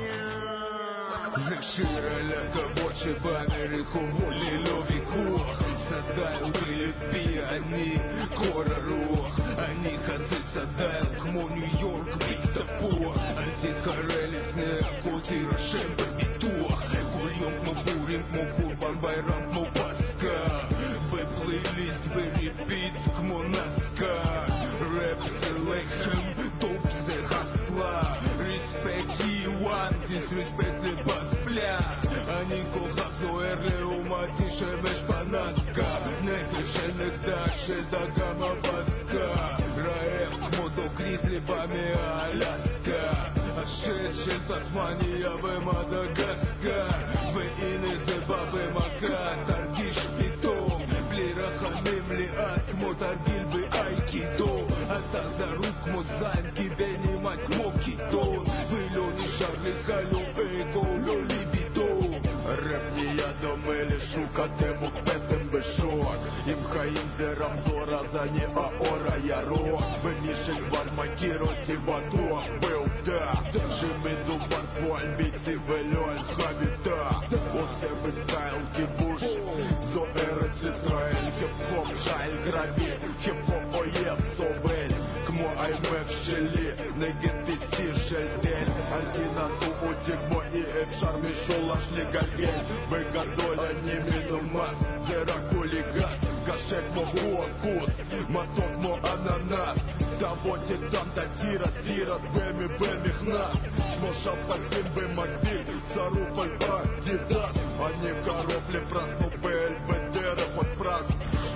Зашира лето бочи банери хумули ловику. Садайл гриппи, они кора рух. Они хацы садайл кмо Нью-Йорк биктапух. Антикарелис не акутира шемпа битух. Кульем кмо бурим кмо курбан байрам кмо паска. Вы плейлист, вы репит кмо наска. Рэп селекшн, топ зе хасла. Респект и one, disrespect le баспля. Они кохак зоэрле умати шемеш панаска. Некеше некташе да гама баска. Раэф кмото гризли бами Аляска. Ашечен Тасмания в Мадагаскар. Вы инезе бабы мака, таргиш питом. Блирахамим лиат кмо таргил бы айкидо. Атак за рук кмо займ кибени мать кмо китон. Вы лёни шарли халю эйко лолибидо. Рэп не я домели шука тему пестем бешок. Им хаим зерам зора за не аора ярок. Вы мишек вармакиро тибато был да. Жими дубар по альбиci велён хабита. Осебы стайл кибуш. Зо эрец Израиль. Хип-хоп хайль граби. Хип-хоп оеб собель. Кмо аймек шели. Негетиси шельдель. Альтина суутик мо и эфшар мишолаш легальгель. Выгадоля не минумас. Зера кулигас. Кашек мо хуакус. Маток мо ананас. Того титан татира тира. Бэми хнас. Шмошав таким бы мобиль. Саруфаль адидас. Они коропли прасну БЛБДР под прас.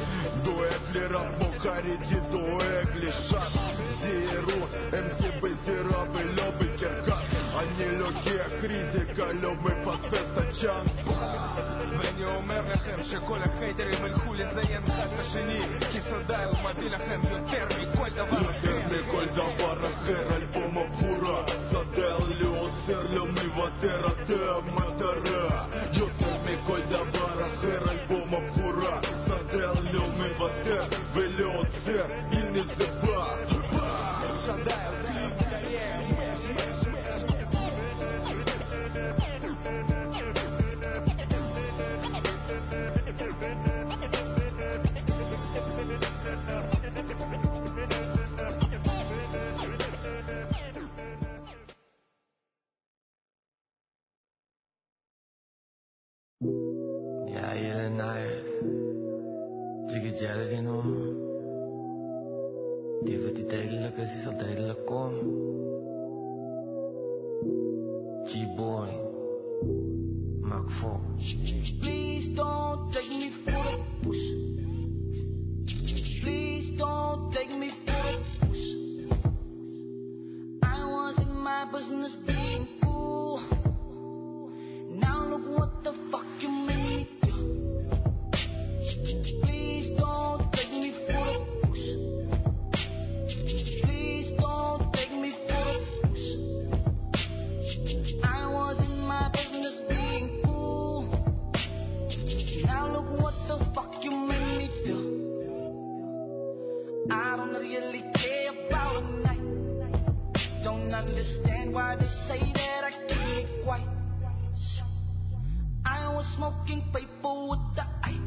Дуэкли рамбо хариди дуэкли шаш. Зиру МСБ зирабы лёбы киркас. Они лёгкие кризика лёбы фасфеста чан. ואני אומר לכם שכל החייטרים ילכו לזיין אחד את השני כי סדאיל מביא לכם יותר מכל דבר אחר מכל דבר אחר אלבום הבחורה סדאיל לא עוצר לא מוותר אתה המטרה יותר מכל דבר אחר אלבום הבחורה סדאיל לא מוותר ולא עוצר הנה זה בא סדאיל קליפ קרייר Kjærlighed nu. Det er fordi daler kan sige så daler går. G-boy Mark 4. Please don't take me for the push. Please don't take me for the push. I was in my business being cool. Now look what the fuck you made me do. Please don't take me for the push. Please don't take me for the push. I was in my business being cool. Now look what the fuck you made me do. I don't really care about a night. Don't understand why they say that I keep it quiet. I was smoking paper with the ice.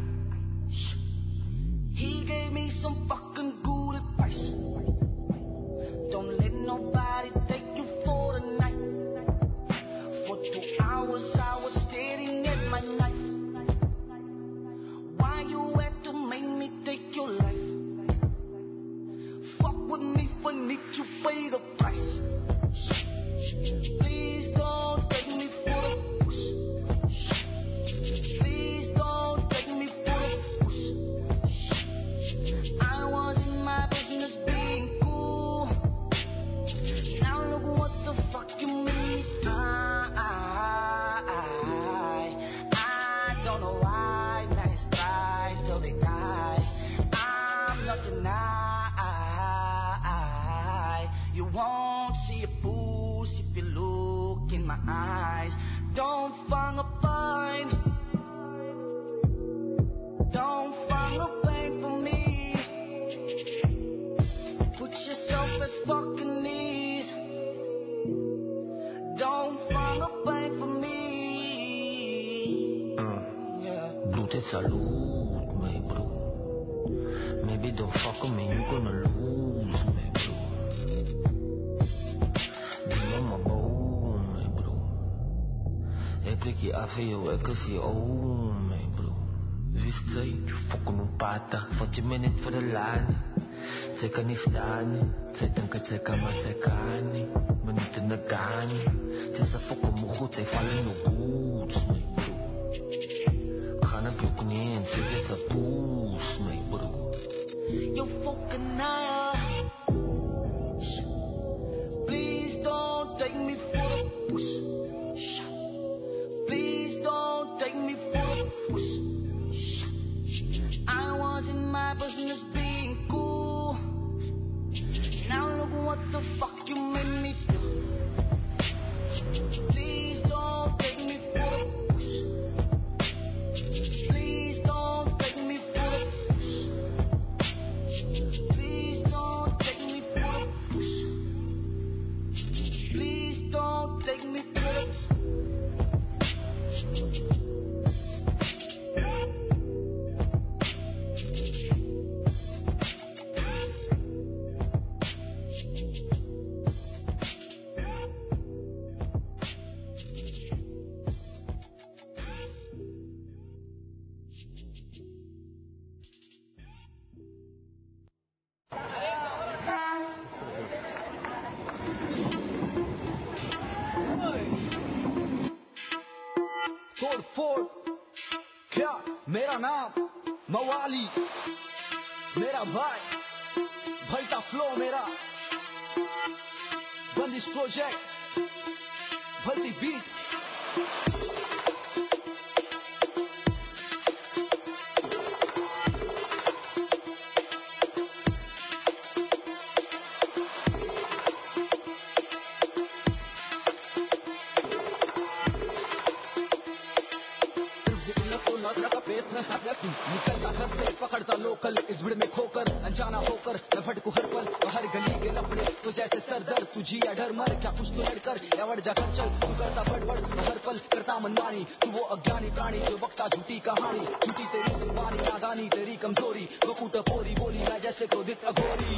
He gave me some fucking good advice. Don't let nobody take you for the night. For 2 hours I was staring at my knife. Why you had to make me take your life? Fuck with me for need to pay the price. Please don't take me for the push. Please don't take me for the push. I was in my business being cool. Now look what the fuck you made me. I don't know why. Nice tries till they die. I'm not denied. You won't see a boost if you look in my eyes. Don't find a bind. Don't find a bank for me. Put yourself as fucking knees. Don't find a bank for me. Brute salute me, bro. Maybe don't fuck with me, you gonna lose me, bro. Die mama boom me, bro. Een plekje af en jou, ik is je oom me, bro. Wist zij, fucken een pata, vat je me niet voor de laan. Zij kan niet staan, zij denkt zij kan, maar zij kan niet. Maar niet in de gaan. Zij zei fucken me goed, zij vallen nog goed, me, bro. Ga naar klok niet in, zij zegt ze poes, me, bro. You fucking liar. Please don't take me for the push. Please don't take me for the push. I was in my business being cool. Now look what the fuck you made me do. Please don't take me for the push. Please don't take me for the push. Please don't take me for the push. Please don't take me for the push. तोड़फोड़ क्या मेरा नाम मवाली मेरा भाई भलता फ्लो मेरा बंदिश प्रोजेक्ट भलती बीट निकलता घर से पकड़ता लोकल इस भीड़ में खोकर अनजाना होकर मैं भटकू हर पल हर गली के लफड़े तो जैसे सरदर्द तू जिया डर मर क्या कुछ तो लड़कर या वड़ जाकर चल तू करता बड़बड़ हर पल करता मनमानी तू वो अज्ञानी प्राणी जो बकता झूठी कहानी झूठी तेरी जुबानी नादानी तेरी कमजोरी वो कूट पोरी बोली मैं जैसे क्रोधित अघोरी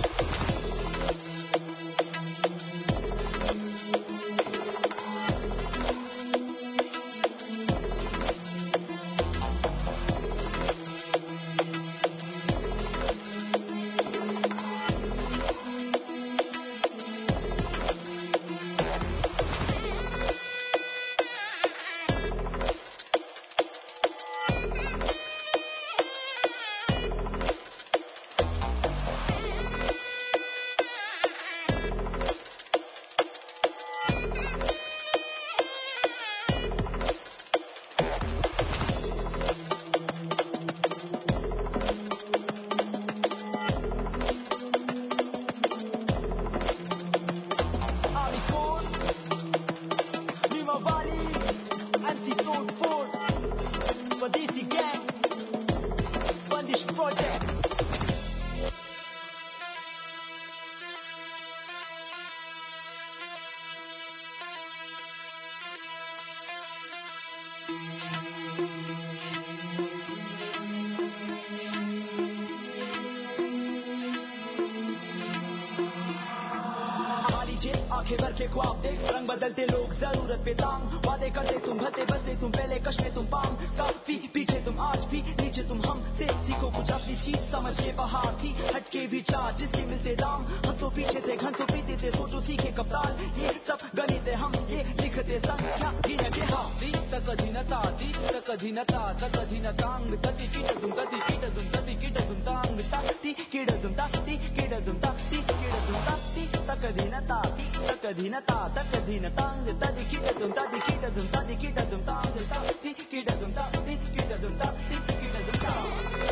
आंखें भर के ख्वाब देख रंग बदलते लोग जरूरत पे तांग वादे करते तुम भरते बसते तुम पहले कश में तुम पांग काफी पीछे तुम आज भी नीचे तुम हम से सीखो कुछ अपनी चीज समझ ये बहार थी हटके भी चार जिसके मिलते दाम हम तो पीछे थे घन तो पीते थे सोचो सीखे कप्तान ये सब गणित है हम ये लिखते संख्या गिने के हाँ तक अधीनता तक अधीनता तक अधीनतांग तति किट तुम तति किट तुम तति किट तुम तांग तति किट तुम तति किट तुम तति किट तुम तति तक अधीनता तक अधीनता तक अधीनतांग तति किट तुम तति किट तुम तति किट तुम तांग तति किट तुम तति किट तुम तति किट तुम तांग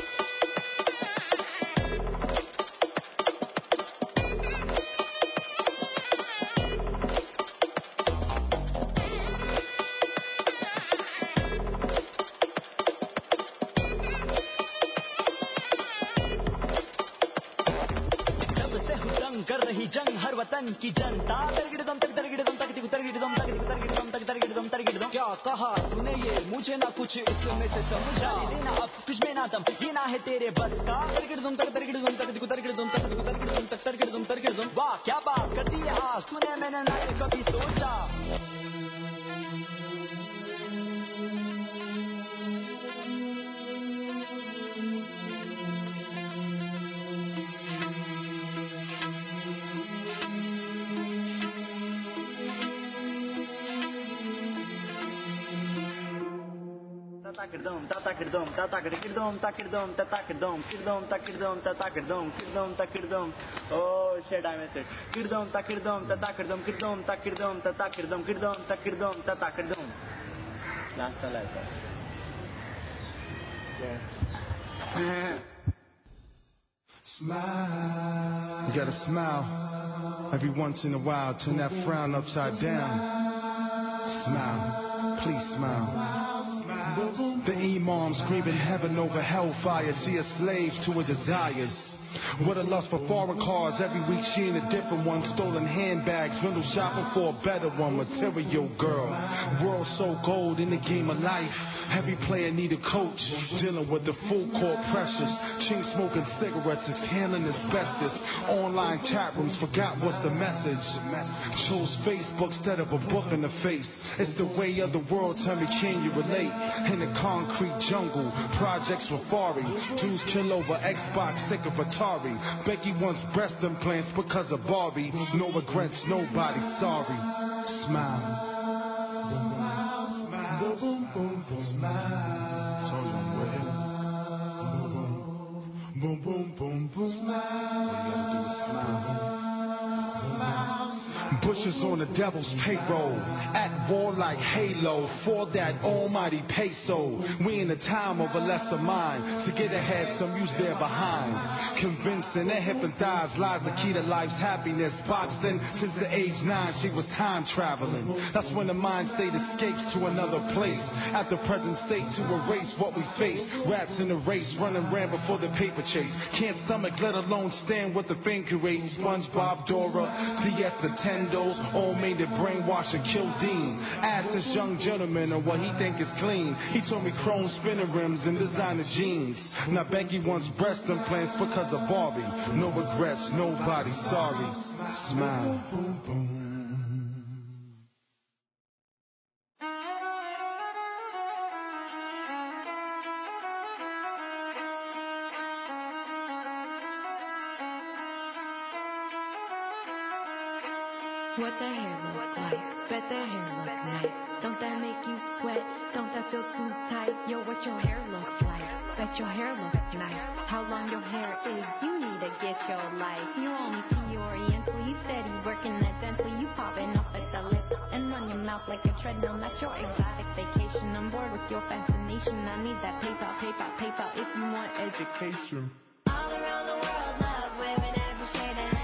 कर रही जंग हर वतन की जनता तरगिड़दम तक तरगिड़दम तक तरगिड़दम तक तरगिड़दम तक तरगिड़दम तरगिड़दम क्या कहा तूने ये मुझे ना कुछ इसमें से समझा देना अब तुझ में ना दम ये ना है तेरे बस का तरगिड़दम तक तरगिड़दम तक तरगिड़दम तक तरगिड़दम तक तरगिड़दम तरगिड़दम वाह क्या बात कर दी है आज तूने मैंने ना कभी सोचा Takirdom, takirdom, takirdom, takirdom, takirdom, kirdom, takirdom, takirdom, kirdom, takirdom. Oh shit, I missed it. Kirdom, takirdom, takirdom, kirdom, takirdom, takirdom, kirdom, takirdom, takirdom. That's all I said. Yeah. Smile. You gotta smile. Every once in a while, turn that frown upside down. Smile. Please smile. The imam screaming heaven over hellfire. See a slave to her desires. With a lust for foreign cars, every week she in a different one. Stolen handbags, window shopping for a better one. Material girl, world so gold in the game of life. Every player need a coach, dealing with the full court pressures. Chain smoking cigarettes, handling asbestos. Online chat rooms, forgot what's the message. Chose Facebook instead of a book in the face. It's the way of the world, tell me can you relate? In the concrete jungle, projects Rafari. Jews kill over Xbox, sick of Atari. Becky wants breast implants because of Barbie. No regrets, nobody sorry. Smile. Boom, boom, boom, smile. Told you I'm with it. Boom, boom, boom, boom, smile. All you gotta do is smile. Smile. Bushes on the devil's payroll, at war like Halo, for that almighty peso. We in the time of a lesser mind, to get ahead some use their behinds. Convincing their hip and thighs lies the key to life's happiness. Boxed in since the age 9, she was time traveling. That's when the mind state escapes to another place. At the present state to erase what we face. Rats in the race, running rampant for the paper chase. Can't stomach, let alone stand with the finger race. SpongeBob, Dora, DS Nintendos, all made to brainwash and kill Dean. Ask this young gentleman on what he think is clean. He told me chrome spinner rims and designer jeans. Now Becky wants breast implants because of Barbie. No regrets, nobody sorry. Smile. What the hair look like? Bet that hair look nice. Don't that make you sweat? Don't that feel too tight? Yo, what your hair look like? Bet your hair look nice. How long your hair is? You need to get your life. You only see Oriental. You steady working that dental. You popping up at the lips and run your mouth like a treadmill. Not your exotic vacation. I'm bored with your fascination. I need that PayPal, PayPal, PayPal if you want education. All around the world, love women every shade of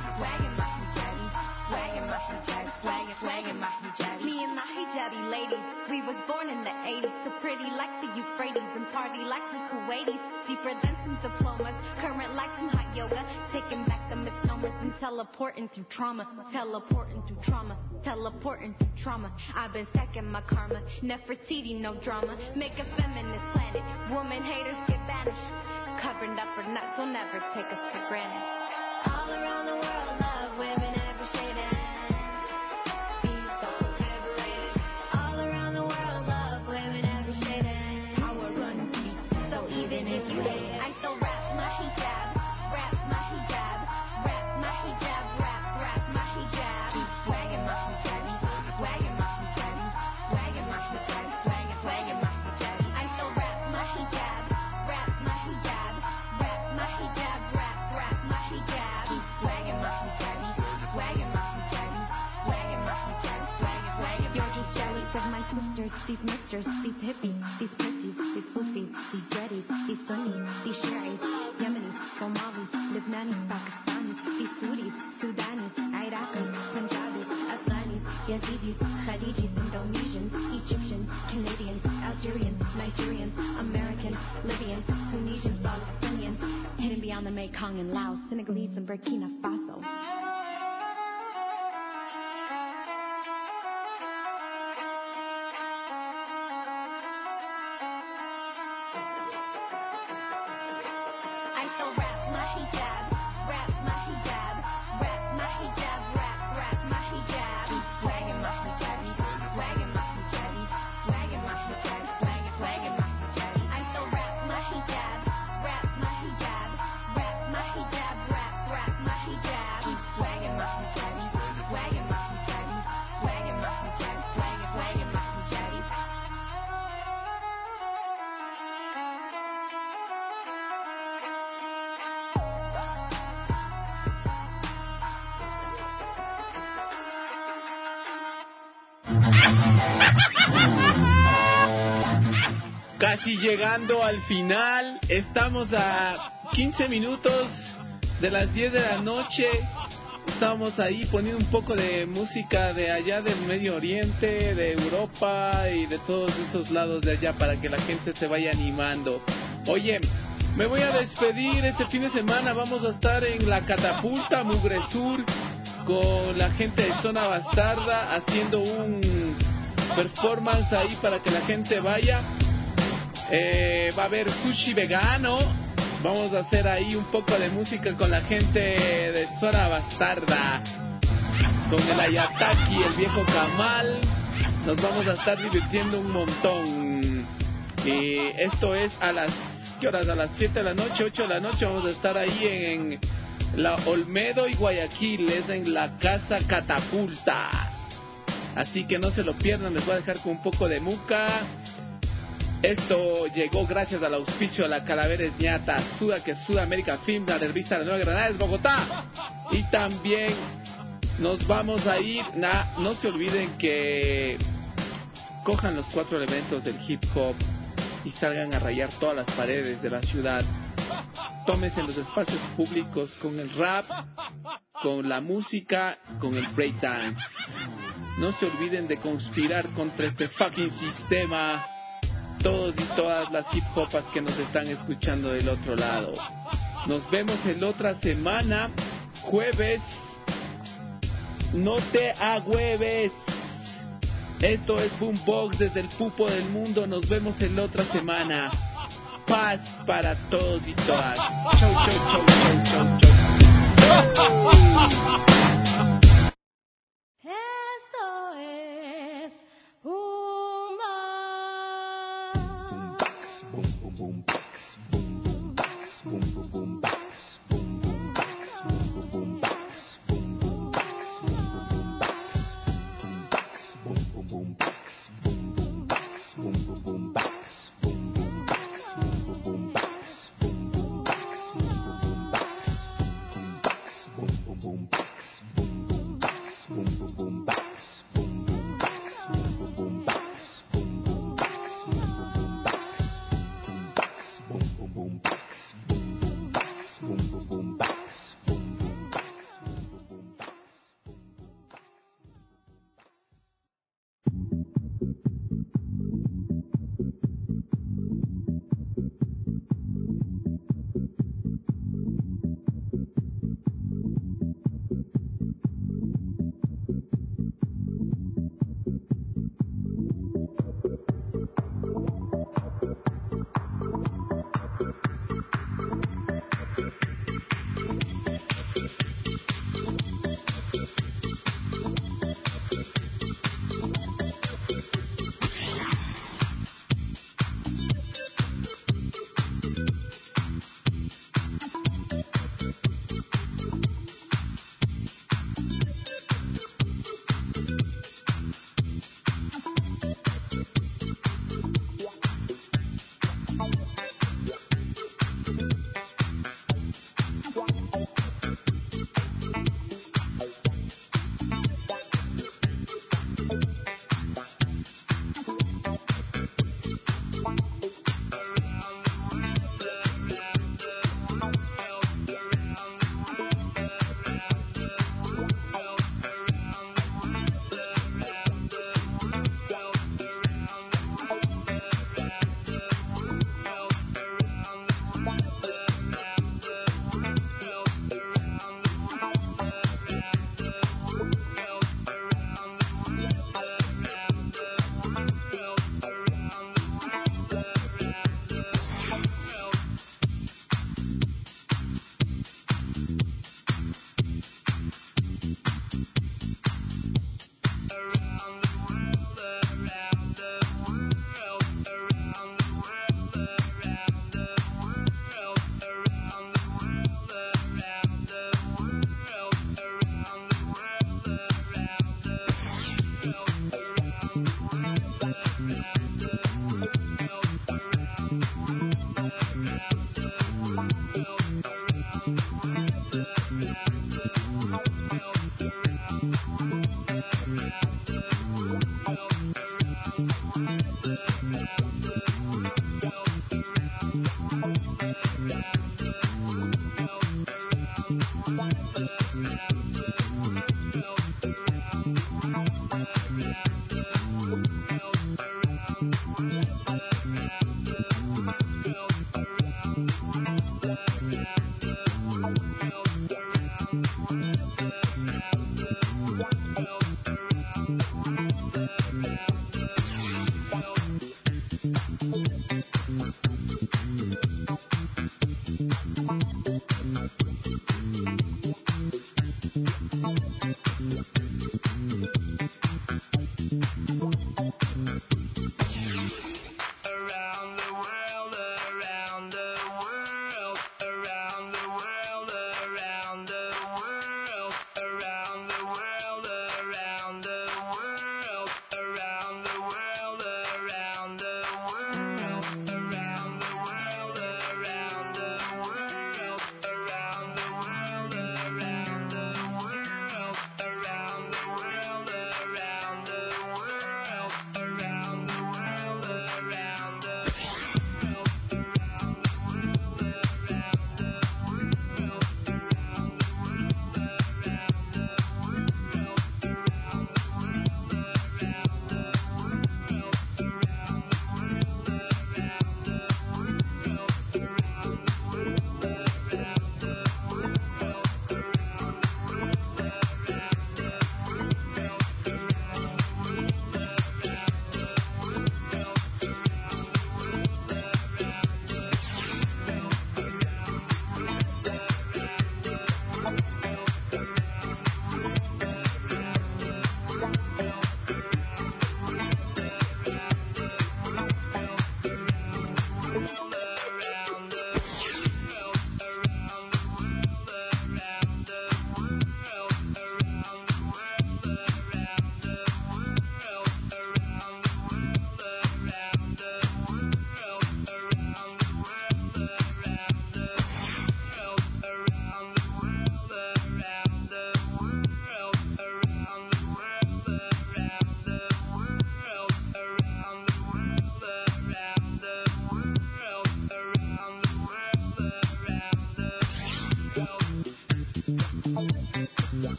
ladies We was born in the 80s, so pretty like the Euphrates and party like some Kuwaitis. Deeper than some diplomas, current like some hot yoga. Taking back the misnomers and teleporting through trauma. Teleporting through trauma. Teleporting through trauma. I've been stacking my karma. Nefertiti, no drama. Make a feminist planet. Woman haters get banished. Covered up or nuts will never take us for granted. All around the world, love women every shade and be so liberated. All around the world, love women every shade and power run deep. So even if you hate it, I still rap my hijab, rap my hijab, rap my hijab, rap my hijab. Keep swagging my hijab, swagging my hijab, swagging my hijab, swagging my hijab. I still rap my hijab, rap my hijab, rap my hijab, rap my hijab. Keep swagging my hijab, swagging my hijab, swagging my hijab, swagging. You're just jealous of my sisters, these mixtures, these hippies, these pussies, these foofies, these dreadies, these sunnis, these shiites, Yemenis, Somalis, Lebanis, Pakistanis, these Sudis, Sudanis, Iraqis, Punjabis, Afghanis, Yazidis, Khalijis, Indonesians, Egyptians, Canadians, Algerians, Nigerians, Americans, Libyans, Tunisians, Palestinians, hidden beyond the Mekong and Laos, Senegalese and Burkina Faso. I still rap my hijab, rap my hijab, rap my hijab, rap my hijab. Keep swagging my hijab, swagging my hijab, swagging my hijab, swagging my hijab. I still rap my hijab, rap my hijab, rap my hijab, rap my hijab. Keep swagging my hijab, swagging my hijab, swagging my hijab, swagging my hijab. Casi llegando al final, estamos a 15 minutos de las 10 de la noche. Estamos ahí poniendo un poco de música de allá del Medio Oriente, de Europa y de todos esos lados de allá para que la gente se vaya animando. Oye, me voy a despedir. Este fin de semana vamos a estar en la Catapulta Mugre Sur con la gente de Zona Bastarda haciendo un performance ahí para que la gente vaya. Va a haber sushi vegano. Vamos a hacer ahí un poco de música con la gente de Zona Bastarda, con el Ayataki, el viejo Kamal. Nos vamos a estar divirtiendo un montón. Y esto es a las... ¿qué horas? A las 7 de la noche, 8 de la noche. Vamos a estar ahí en la Olmedo y Guayaquil. Es en la Casa Catapulta. Así que no se lo pierdan. Les voy a dejar con un poco de muca. Esto llegó gracias al auspicio de la Calaveras Ñata, Suda, que es Sudamérica Film, la revista de la Nueva Granada, es Bogotá. Y también nos vamos a ir, no se olviden que cojan los 4 elementos del hip hop y salgan a rayar todas las paredes de la ciudad. Tómense los espacios públicos con el rap, con la música, con el breakdance. No se olviden de conspirar contra este fucking sistema. Todos y todas las hip hopas que nos están escuchando del otro lado. Nos vemos en la otra semana, jueves. No te agüeves. Esto es Boombox desde el pupo del mundo. Nos vemos en la otra semana. Paz para todos y todas. Chau, chau, chau, chau, chau, chau. Esto es Boom, boom, boom.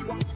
Watch